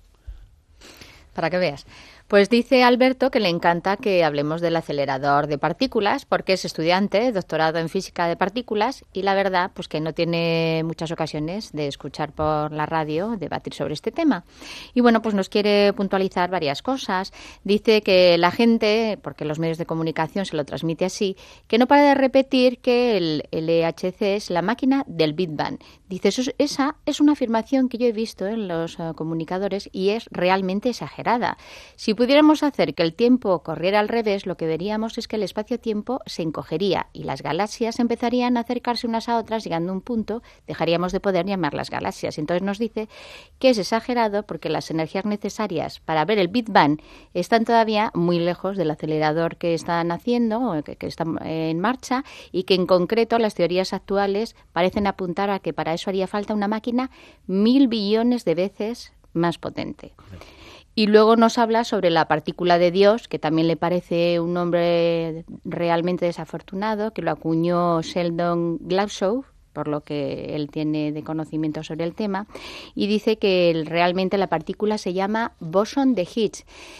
Para que veas. Pues dice Alberto que le encanta que hablemos del acelerador de partículas porque es estudiante, doctorado en física de partículas y la verdad pues que no tiene muchas ocasiones de escuchar por la radio debatir sobre este tema. Y bueno, pues nos quiere puntualizar varias cosas. Dice que la gente, porque los medios de comunicación se lo transmite así, que no para de repetir que el L H C es la máquina del Big Bang. Dice, eso, esa es una afirmación que yo he visto en los uh, comunicadores y es realmente exagerada. Si pudiéramos hacer que el tiempo corriera al revés, lo que veríamos es que el espacio-tiempo se encogería y las galaxias empezarían a acercarse unas a otras, llegando a un punto, dejaríamos de poder llamarlas galaxias. Entonces nos dice que es exagerado porque las energías necesarias para ver el Big Bang están todavía muy lejos del acelerador que están haciendo, que, que está en marcha, y que en concreto las teorías actuales parecen apuntar a que para eso haría falta una máquina mil billones de veces más potente. Y luego nos habla sobre la partícula de Dios, que también le parece un nombre realmente desafortunado, que lo acuñó Sheldon Glashow, por lo que él tiene de conocimiento sobre el tema, y dice que realmente la partícula se llama bosón de Higgs,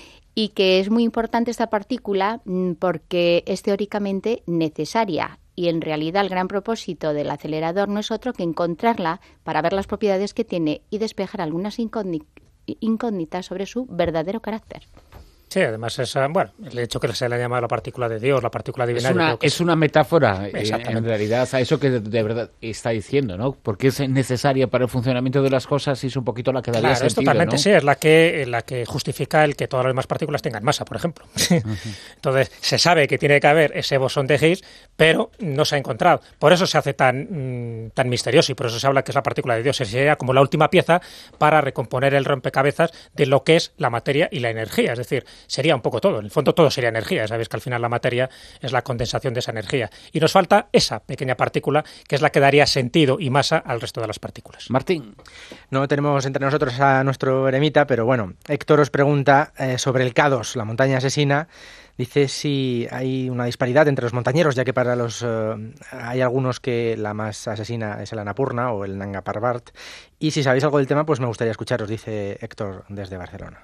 y que es muy importante esta partícula porque es teóricamente necesaria. Y en realidad el gran propósito del acelerador no es otro que encontrarla para ver las propiedades que tiene y despejar algunas incógnitas incógnitas sobre su verdadero carácter. Sí, además esa, bueno, el hecho que se le ha llamado la partícula de Dios, la partícula divina... Es una, es, es una metáfora, eh, en realidad, a eso que de, de verdad está diciendo, ¿no? Porque es necesaria para el funcionamiento de las cosas y es un poquito la que daría claro, sentido, es totalmente, ¿no? sí, es la que, la que justifica el que todas las demás partículas tengan masa, por ejemplo. Uh-huh. Entonces, se sabe que tiene que haber ese bosón de Higgs, pero no se ha encontrado. Por eso se hace tan, tan misterioso y por eso se habla que es la partícula de Dios. Sería como la última pieza para recomponer el rompecabezas de lo que es la materia y la energía. Es decir, sería un poco todo. En el fondo todo sería energía. Sabéis que al final la materia es la condensación de esa energía. Y nos falta esa pequeña partícula que es la que daría sentido y masa al resto de las partículas. Martín. No tenemos entre nosotros a nuestro eremita, pero bueno, Héctor os pregunta eh, sobre el K dos, la montaña asesina. Dice si hay una disparidad entre los montañeros, ya que para los eh, hay algunos que la más asesina es el Annapurna o el Nanga Parbat. Y si sabéis algo del tema, pues me gustaría escucharos, dice Héctor desde Barcelona.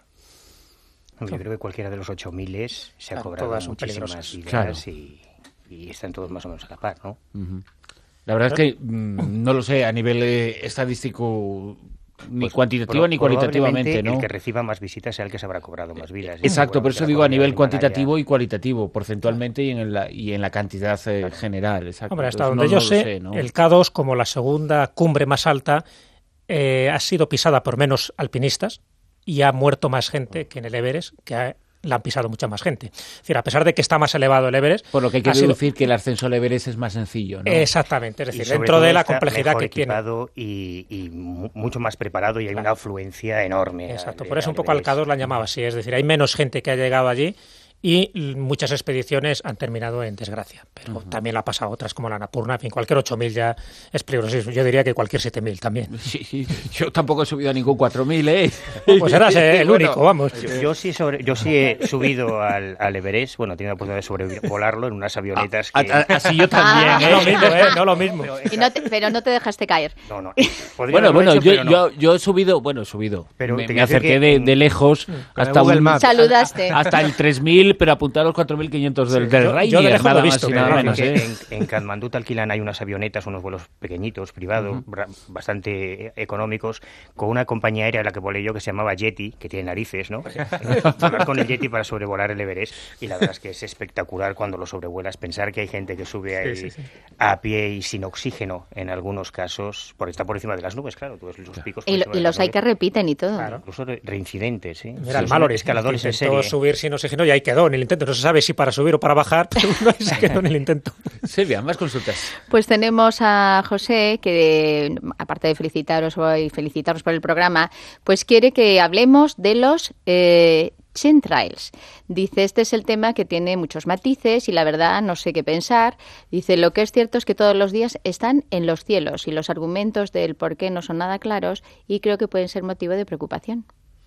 Yo creo que cualquiera de los ocho mil se ha claro, cobrado muchísimas vidas claro. y, y están todos más o menos a la par, ¿no? Uh-huh. La verdad es que mmm, no lo sé a nivel eh, estadístico ni pues, cuantitativo ni cualitativamente, ¿no? El que reciba más visitas sea el que se habrá cobrado más vidas. Exacto, por eso digo a nivel cuantitativo y cualitativo, porcentualmente y en la, y en la cantidad eh, claro. general. Exacto. Hombre, hasta donde no, yo no sé, sé ¿no? el K dos, como la segunda cumbre más alta, eh, ha sido pisada por menos alpinistas y ha muerto más gente que en el Everest, que ha la han pisado mucha más gente. Es decir, a pesar de que está más elevado el Everest... Por lo que hay que deducir sido... que el ascenso al Everest es más sencillo, ¿no? Exactamente, es decir, dentro de la complejidad que tiene. Y, y mucho más preparado y hay claro. una afluencia enorme. Exacto, por eso un poco al K dos la han llamado así, es decir, hay menos gente que ha llegado allí y muchas expediciones han terminado en desgracia, pero uh-huh. también la ha pasado otras como la Annapurna, en fin, cualquier ocho mil ya es peligrosísimo, yo diría que cualquier siete mil también. Sí, sí, yo tampoco he subido a ningún cuatro mil, ¿eh? Pues eras el bueno, único, vamos. Yo, yo, sí sobre, yo sí he subido al, al Everest, bueno, he tenido la oportunidad de sobrevolarlo en unas avionetas ah, que... Así yo también, ah, ¿eh? No lo mismo, ¿eh? No lo mismo. Pero, y no te, pero no te dejaste caer. No, no. Bueno, bueno, hecho, yo, no. yo, yo he subido, bueno, he subido, pero me, me acerqué de, de lejos hasta un, Maps, saludaste. Hasta el tres mil, pero apunté a los cuatro mil quinientos del, del yo, Rey. Yo de lejos nada lo he visto, más y nada menos, ¿eh? En, en Katmandú te alquilan, hay unas avionetas, unos vuelos pequeñitos, privados, uh-huh. bastante económicos, con una compañía aérea a la que volé yo que se llamaba Yeti, que tiene narices, ¿no? Hablar con el Yeti para sobrevolar el Everest, y la verdad es que es espectacular cuando lo sobrevuelas, pensar que hay gente que sube ahí sí, sí, sí. a pie y sin oxígeno en algunos casos, porque está por encima de las nubes, claro, tú ves los picos. Y, lo, y los hay que repiten y todo. Claro. Incluso reincidentes, ¿sí? Mira, el Mallory, escaladores en serie. subir sin oxígeno y ahí quedó en el intento, no se sabe si para subir o para bajar, pero uno se quedó en el intento. Silvia, más consultas. Pues tenemos a José, que aparte de felicitaros y felicitaros por el programa, pues quiere que hablemos de los eh, chemtrails. Dice, este es el tema que tiene muchos matices y la verdad no sé qué pensar. Dice, lo que es cierto es que todos los días están en los cielos y los argumentos del por qué no son nada claros y creo que pueden ser motivo de preocupación.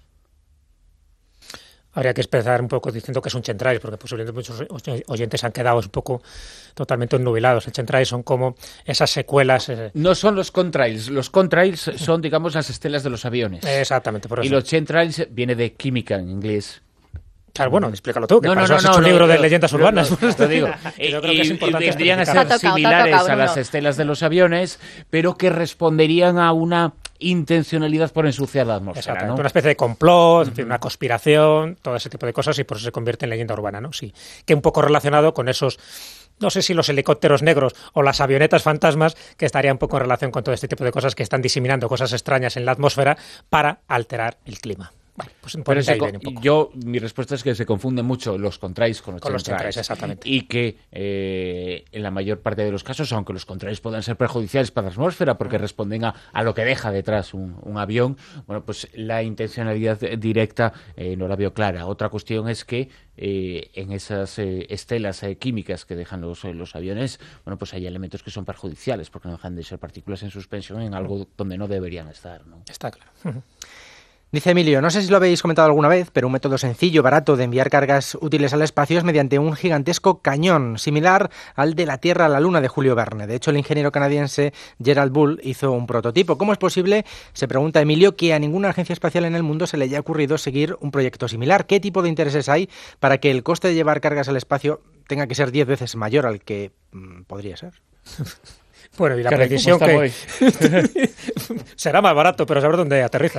Habría que empezar un poco diciendo que es un chemtrail, porque posiblemente muchos oyentes han quedado un poco totalmente ennubilados. El chemtrail son como esas secuelas... Eh... No son los contrails. Los contrails son, digamos, las estelas de los aviones. Exactamente, por eso. Y los chemtrails viene de química en inglés. Claro, bueno, explícalo tú, que no, no, no, no, has hecho no, un no, libro no, de no, leyendas no, urbanas. No, no, no, digo. Y yo creo que es importante y vendrían a ser tocado, similares tocado, a las no. estelas de los aviones, pero que responderían a una intencionalidad por ensuciar la atmósfera. Exacto, ¿no? Una especie de complot, uh-huh. una conspiración, todo ese tipo de cosas, y por eso se convierte en leyenda urbana, ¿no? Sí, que un poco relacionado con esos... No sé si los helicópteros negros o las avionetas fantasmas, que estaría un poco en relación con todo este tipo de cosas que están diseminando cosas extrañas en la atmósfera para alterar el clima. Vale, pues por se, un poco. Yo, mi respuesta es que se confunden mucho los contrails con los con chemtrails. Los exactamente. Y que eh, en la mayor parte de los casos, aunque los contrails puedan ser perjudiciales para la atmósfera porque responden a, a lo que deja detrás un, un avión, bueno, pues la intencionalidad directa eh, no la veo clara. Otra cuestión es que eh, en esas eh, estelas eh, químicas que dejan los, eh, los aviones, bueno, pues hay elementos que son perjudiciales porque no dejan de ser partículas en suspensión en algo donde no deberían estar, ¿no? Está claro. Dice Emilio, no sé si lo habéis comentado alguna vez, pero un método sencillo, barato de enviar cargas útiles al espacio es mediante un gigantesco cañón, similar al de la Tierra a la Luna de Julio Verne. De hecho, el ingeniero canadiense Gerald Bull hizo un prototipo. ¿Cómo es posible, se pregunta Emilio, que a ninguna agencia espacial en el mundo se le haya ocurrido seguir un proyecto similar? ¿Qué tipo de intereses hay para que el coste de llevar cargas al espacio tenga que ser diez veces mayor al que mmm, podría ser? Bueno, y la Caray, precisión que será más barato, pero saber dónde aterriza.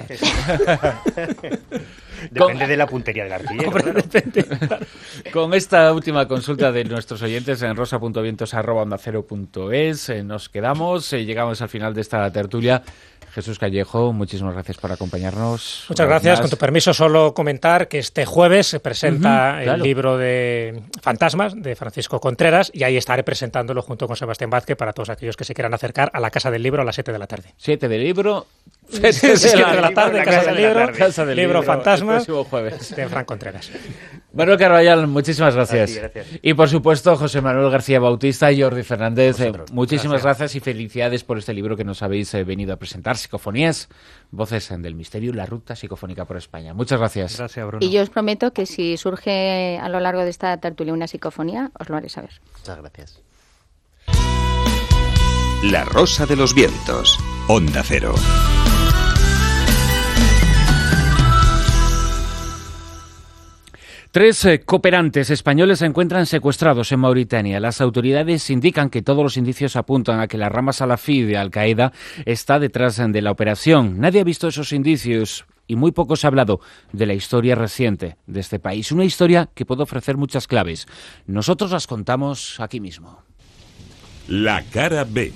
Depende de la puntería del artillero. Claro. Con esta última consulta de nuestros oyentes en rosa punto vientos arroba onda cero punto es eh, nos quedamos, eh, llegamos al final de esta tertulia Jesús Callejo, muchísimas gracias por acompañarnos. Muchas gracias. Con tu permiso, solo comentar que este jueves se presenta uh-huh, claro. el libro de Fantasmas de Francisco Contreras y ahí estaré presentándolo junto con Sebastián Vázquez para todos aquellos que se quieran acercar a la Casa del Libro a las siete de la tarde. siete del libro... siete de la tarde, Casa del Libro, Casa del Libro Libro Fantasmas jueves. de Fran Contreras. Manuel Carballal, muchísimas gracias. Sí, gracias. Y por supuesto, José Manuel García Bautista y Jordi Fernández, eh, muchísimas gracias. gracias y felicidades por este libro que nos habéis eh, venido a presentar, Psicofonías, Voces del Misterio, la ruta psicofónica por España. Muchas gracias. Gracias, Bruno. Y yo os prometo que si surge a lo largo de esta tertulia una psicofonía, os lo haré saber. Muchas gracias. La Rosa de los Vientos, Onda Cero. Tres eh, cooperantes españoles se encuentran secuestrados en Mauritania. Las autoridades indican que todos los indicios apuntan a que la rama salafí de Al-Qaeda está detrás de la operación. Nadie ha visto esos indicios y muy poco se ha hablado de la historia reciente de este país. Una historia que puede ofrecer muchas claves. Nosotros las contamos aquí mismo. La cara B.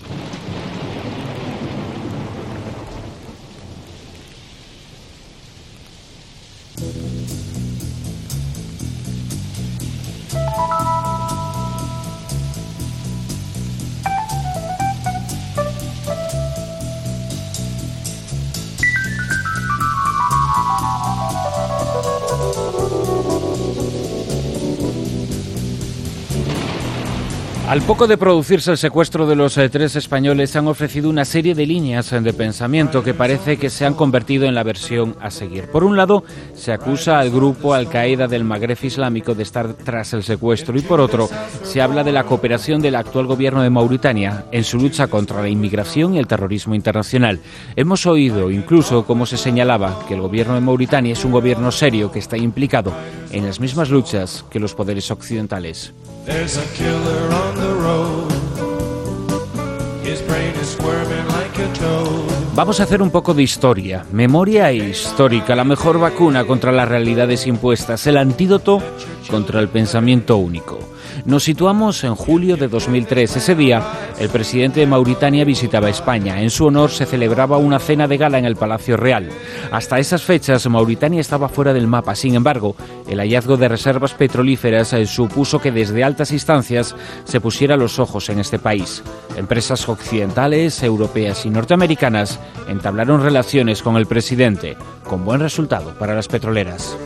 Al poco de producirse el secuestro de los eh, tres españoles, se han ofrecido una serie de líneas de pensamiento que parece que se han convertido en la versión a seguir. Por un lado, se acusa al grupo Al-Qaeda del Magreb Islámico de estar tras el secuestro y por otro, se habla de la cooperación del actual gobierno de Mauritania en su lucha contra la inmigración y el terrorismo internacional. Hemos oído incluso cómo se señalaba que el gobierno de Mauritania es un gobierno serio que está implicado en las mismas luchas que los poderes occidentales. There's a killer on the road. His brain is squirming like a toad. Vamos a hacer un poco de historia, memoria histórica, la mejor vacuna contra las realidades impuestas, el antídoto contra el pensamiento único. Nos situamos en julio de dos mil tres. Ese día, el presidente de Mauritania visitaba España. En su honor se celebraba una cena de gala en el Palacio Real. Hasta esas fechas, Mauritania estaba fuera del mapa. Sin embargo, el hallazgo de reservas petrolíferas supuso que desde altas instancias se pusiera los ojos en este país. Empresas occidentales, europeas y norteamericanas entablaron relaciones con el presidente, con buen resultado para las petroleras.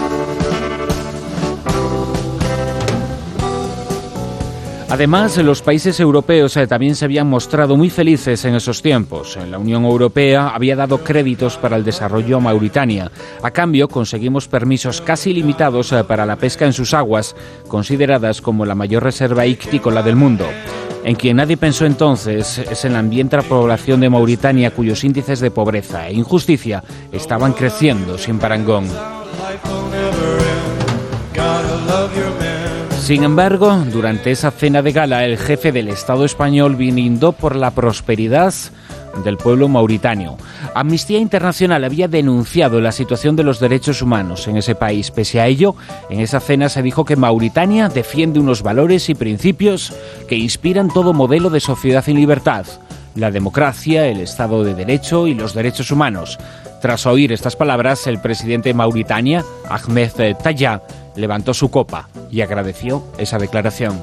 Además, los países europeos eh, también se habían mostrado muy felices en esos tiempos. La Unión Europea había dado créditos para el desarrollo a Mauritania. A cambio, conseguimos permisos casi ilimitados eh, para la pesca en sus aguas, consideradas como la mayor reserva ictícola del mundo. En quien nadie pensó entonces es en la ambientada población de Mauritania, cuyos índices de pobreza e injusticia estaban creciendo sin parangón. Sin embargo, durante esa cena de gala, el jefe del Estado español brindó por la prosperidad del pueblo mauritano. Amnistía Internacional había denunciado la situación de los derechos humanos en ese país. Pese a ello, en esa cena se dijo que Mauritania defiende unos valores y principios que inspiran todo modelo de sociedad en libertad: la democracia, el Estado de Derecho y los derechos humanos. Tras oír estas palabras, el presidente de Mauritania, Ahmed Taya, levantó su copa y agradeció esa declaración.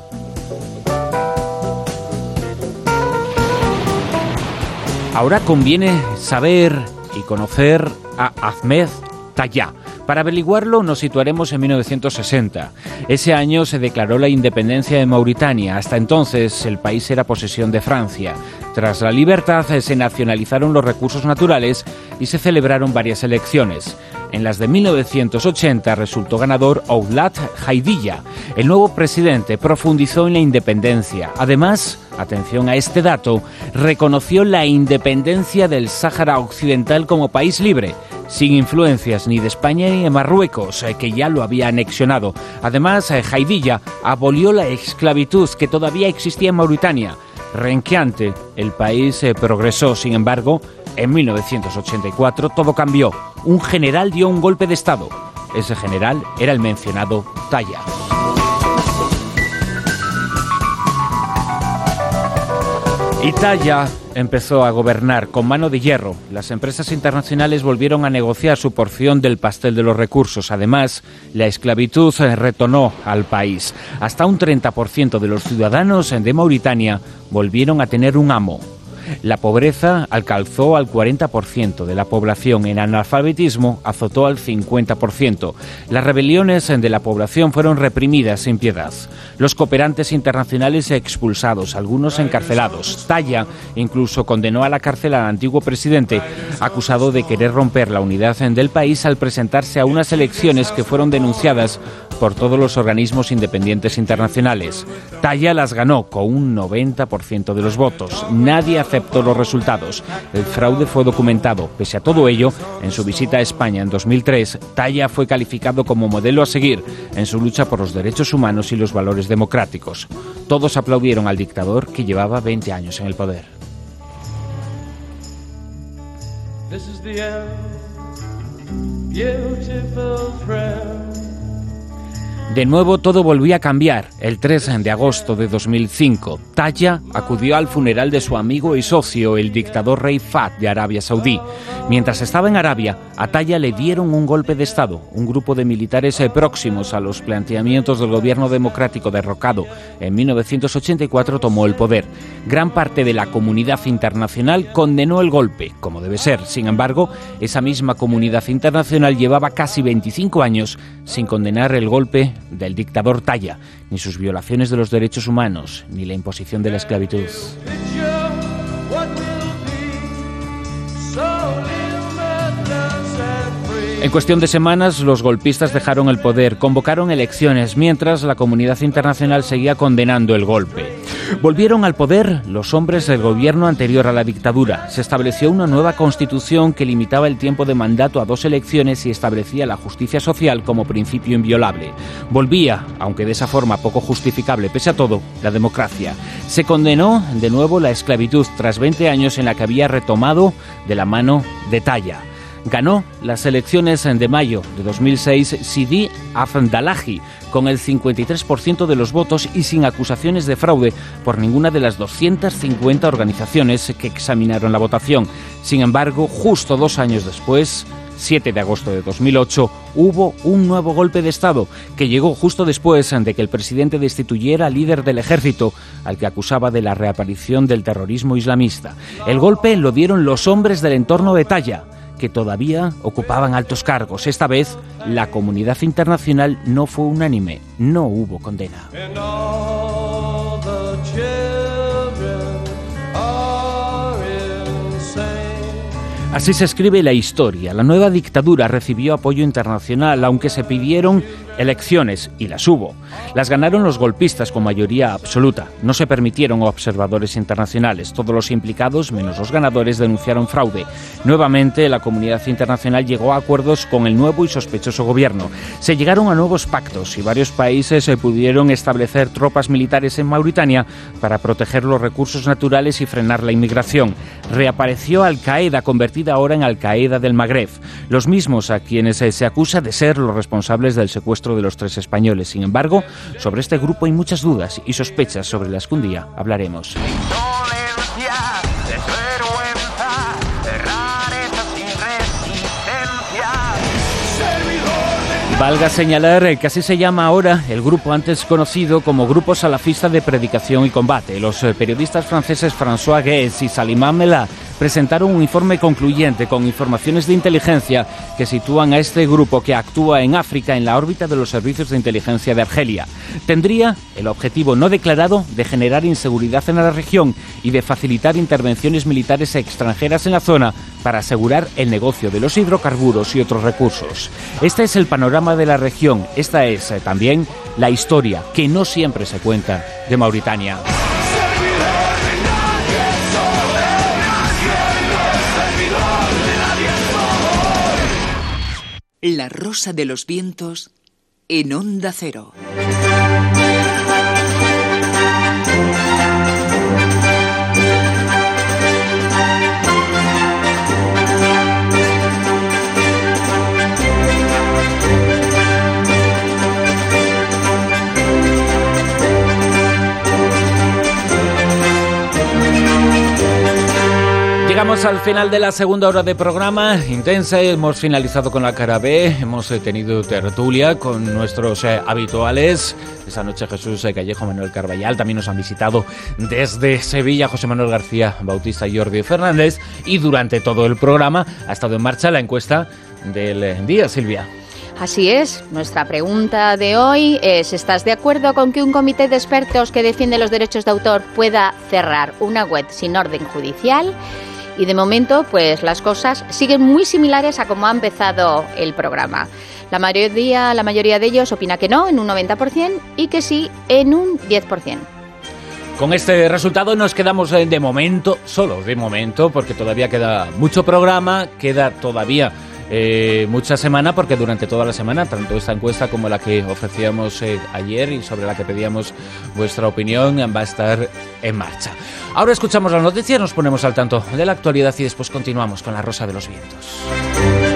Ahora conviene saber y conocer a Ahmed Taya. Para averiguarlo nos situaremos en mil novecientos sesenta. Ese año se declaró la independencia de Mauritania. Hasta entonces el país era posesión de Francia. Tras la libertad se nacionalizaron los recursos naturales y se celebraron varias elecciones. En las de mil novecientos ochenta resultó ganador Oulad Haidilla. El nuevo presidente profundizó en la independencia. Además, atención a este dato, reconoció la independencia del Sáhara Occidental como país libre, sin influencias ni de España ni de Marruecos, que ya lo había anexionado. Además, Haidilla abolió la esclavitud que todavía existía en Mauritania. Renqueante, el país eh, progresó. Sin embargo, en mil novecientos ochenta y cuatro todo cambió. Un general dio un golpe de Estado. Ese general era el mencionado Taya. Y Talla empezó a gobernar con mano de hierro. Las empresas internacionales volvieron a negociar su porción del pastel de los recursos. Además, la esclavitud retornó al país. Hasta un treinta por ciento de los ciudadanos de Mauritania volvieron a tener un amo. La pobreza alcanzó al cuarenta por ciento de la población. El analfabetismo azotó al cincuenta por ciento. Las rebeliones de la población fueron reprimidas sin piedad. Los cooperantes internacionales expulsados, algunos encarcelados. Talla incluso condenó a la cárcel al antiguo presidente, acusado de querer romper la unidad del país al presentarse a unas elecciones que fueron denunciadas por todos los organismos independientes internacionales. Talla las ganó con un noventa por ciento de los votos. Nadie aceptó los resultados. El fraude fue documentado. Pese a todo ello, en su visita a España en dos mil tres, Talla fue calificado como modelo a seguir en su lucha por los derechos humanos y los valores democráticos. Todos aplaudieron al dictador que llevaba veinte años en el poder. This is the end, beautiful friend. De nuevo todo volvió a cambiar. El tres de agosto de dos mil cinco, Talla acudió al funeral de su amigo y socio, el dictador rey Fahd de Arabia Saudí. Mientras estaba en Arabia, a Talla le dieron un golpe de Estado. Un grupo de militares próximos a los planteamientos del gobierno democrático derrocado en mil novecientos ochenta y cuatro tomó el poder. Gran parte de la comunidad internacional condenó el golpe, como debe ser. Sin embargo, esa misma comunidad internacional llevaba casi veinticinco años sin condenar el golpe del dictador Talla, ni sus violaciones de los derechos humanos, ni la imposición de la esclavitud. En cuestión de semanas, los golpistas dejaron el poder, convocaron elecciones, mientras la comunidad internacional seguía condenando el golpe. Volvieron al poder los hombres del gobierno anterior a la dictadura. Se estableció una nueva constitución que limitaba el tiempo de mandato a dos elecciones y establecía la justicia social como principio inviolable. Volvía, aunque de esa forma poco justificable pese a todo, la democracia. Se condenó de nuevo la esclavitud tras veinte años en la que había retomado de la mano de Talla. Ganó las elecciones de mayo de dos mil seis Sidi Afdalahi con el cincuenta y tres por ciento de los votos y sin acusaciones de fraude por ninguna de las doscientas cincuenta organizaciones que examinaron la votación. Sin embargo, justo dos años después, siete de agosto de dos mil ocho, hubo un nuevo golpe de Estado que llegó justo después de que el presidente destituyera al líder del ejército, al que acusaba de la reaparición del terrorismo islamista. El golpe lo dieron los hombres del entorno de Talla, que todavía ocupaban altos cargos. Esta vez, la comunidad internacional no fue unánime, no hubo condena. Así se escribe la historia. La nueva dictadura recibió apoyo internacional, aunque se pidieron elecciones, y las hubo. Las ganaron los golpistas con mayoría absoluta. No se permitieron observadores internacionales. Todos los implicados, menos los ganadores, denunciaron fraude. Nuevamente, la comunidad internacional llegó a acuerdos con el nuevo y sospechoso gobierno. Se llegaron a nuevos pactos y varios países se pudieron establecer tropas militares en Mauritania para proteger los recursos naturales y frenar la inmigración. Reapareció Al-Qaeda, convertida ahora en Al-Qaeda del Magreb, los mismos a quienes se acusa de ser los responsables del secuestro de los tres españoles. Sin embargo, sobre este grupo hay muchas dudas y sospechas sobre las que un día hablaremos. Valga señalar que así se llama ahora el grupo antes conocido como Grupo Salafista de Predicación y Combate. Los periodistas franceses François Guez y Salimah Mela presentaron un informe concluyente con informaciones de inteligencia que sitúan a este grupo, que actúa en África, en la órbita de los servicios de inteligencia de Argelia. Tendría el objetivo no declarado de generar inseguridad en la región y de facilitar intervenciones militares extranjeras en la zona para asegurar el negocio de los hidrocarburos y otros recursos. Este es el panorama de la región. Esta es eh, también la historia, que no siempre se cuenta, de Mauritania. La Rosa de los Vientos en Onda Cero. Llegamos al final de la segunda hora de programa, intensa, hemos finalizado con la cara B, hemos eh, tenido tertulia con nuestros eh, habituales. Esta noche Jesús eh, Callejo, Manuel Carballal, también nos han visitado desde Sevilla José Manuel García Bautista y Jordi Fernández, y durante todo el programa ha estado en marcha la encuesta del eh, día, Silvia. Así es, nuestra pregunta de hoy es: ¿estás de acuerdo con que un comité de expertos que defiende los derechos de autor pueda cerrar una web sin orden judicial? Y de momento, pues las cosas siguen muy similares a cómo ha empezado el programa. La mayoría, la mayoría de ellos opina que no, en un noventa por ciento, y que sí, en un diez por ciento. Con este resultado nos quedamos de momento, solo de momento, porque todavía queda mucho programa, queda todavía Eh, mucha semana, porque durante toda la semana, tanto esta encuesta como la que ofrecíamos eh, ayer y sobre la que pedíamos vuestra opinión, va a estar en marcha. Ahora escuchamos las noticias, nos ponemos al tanto de la actualidad y después continuamos con La Rosa de los Vientos.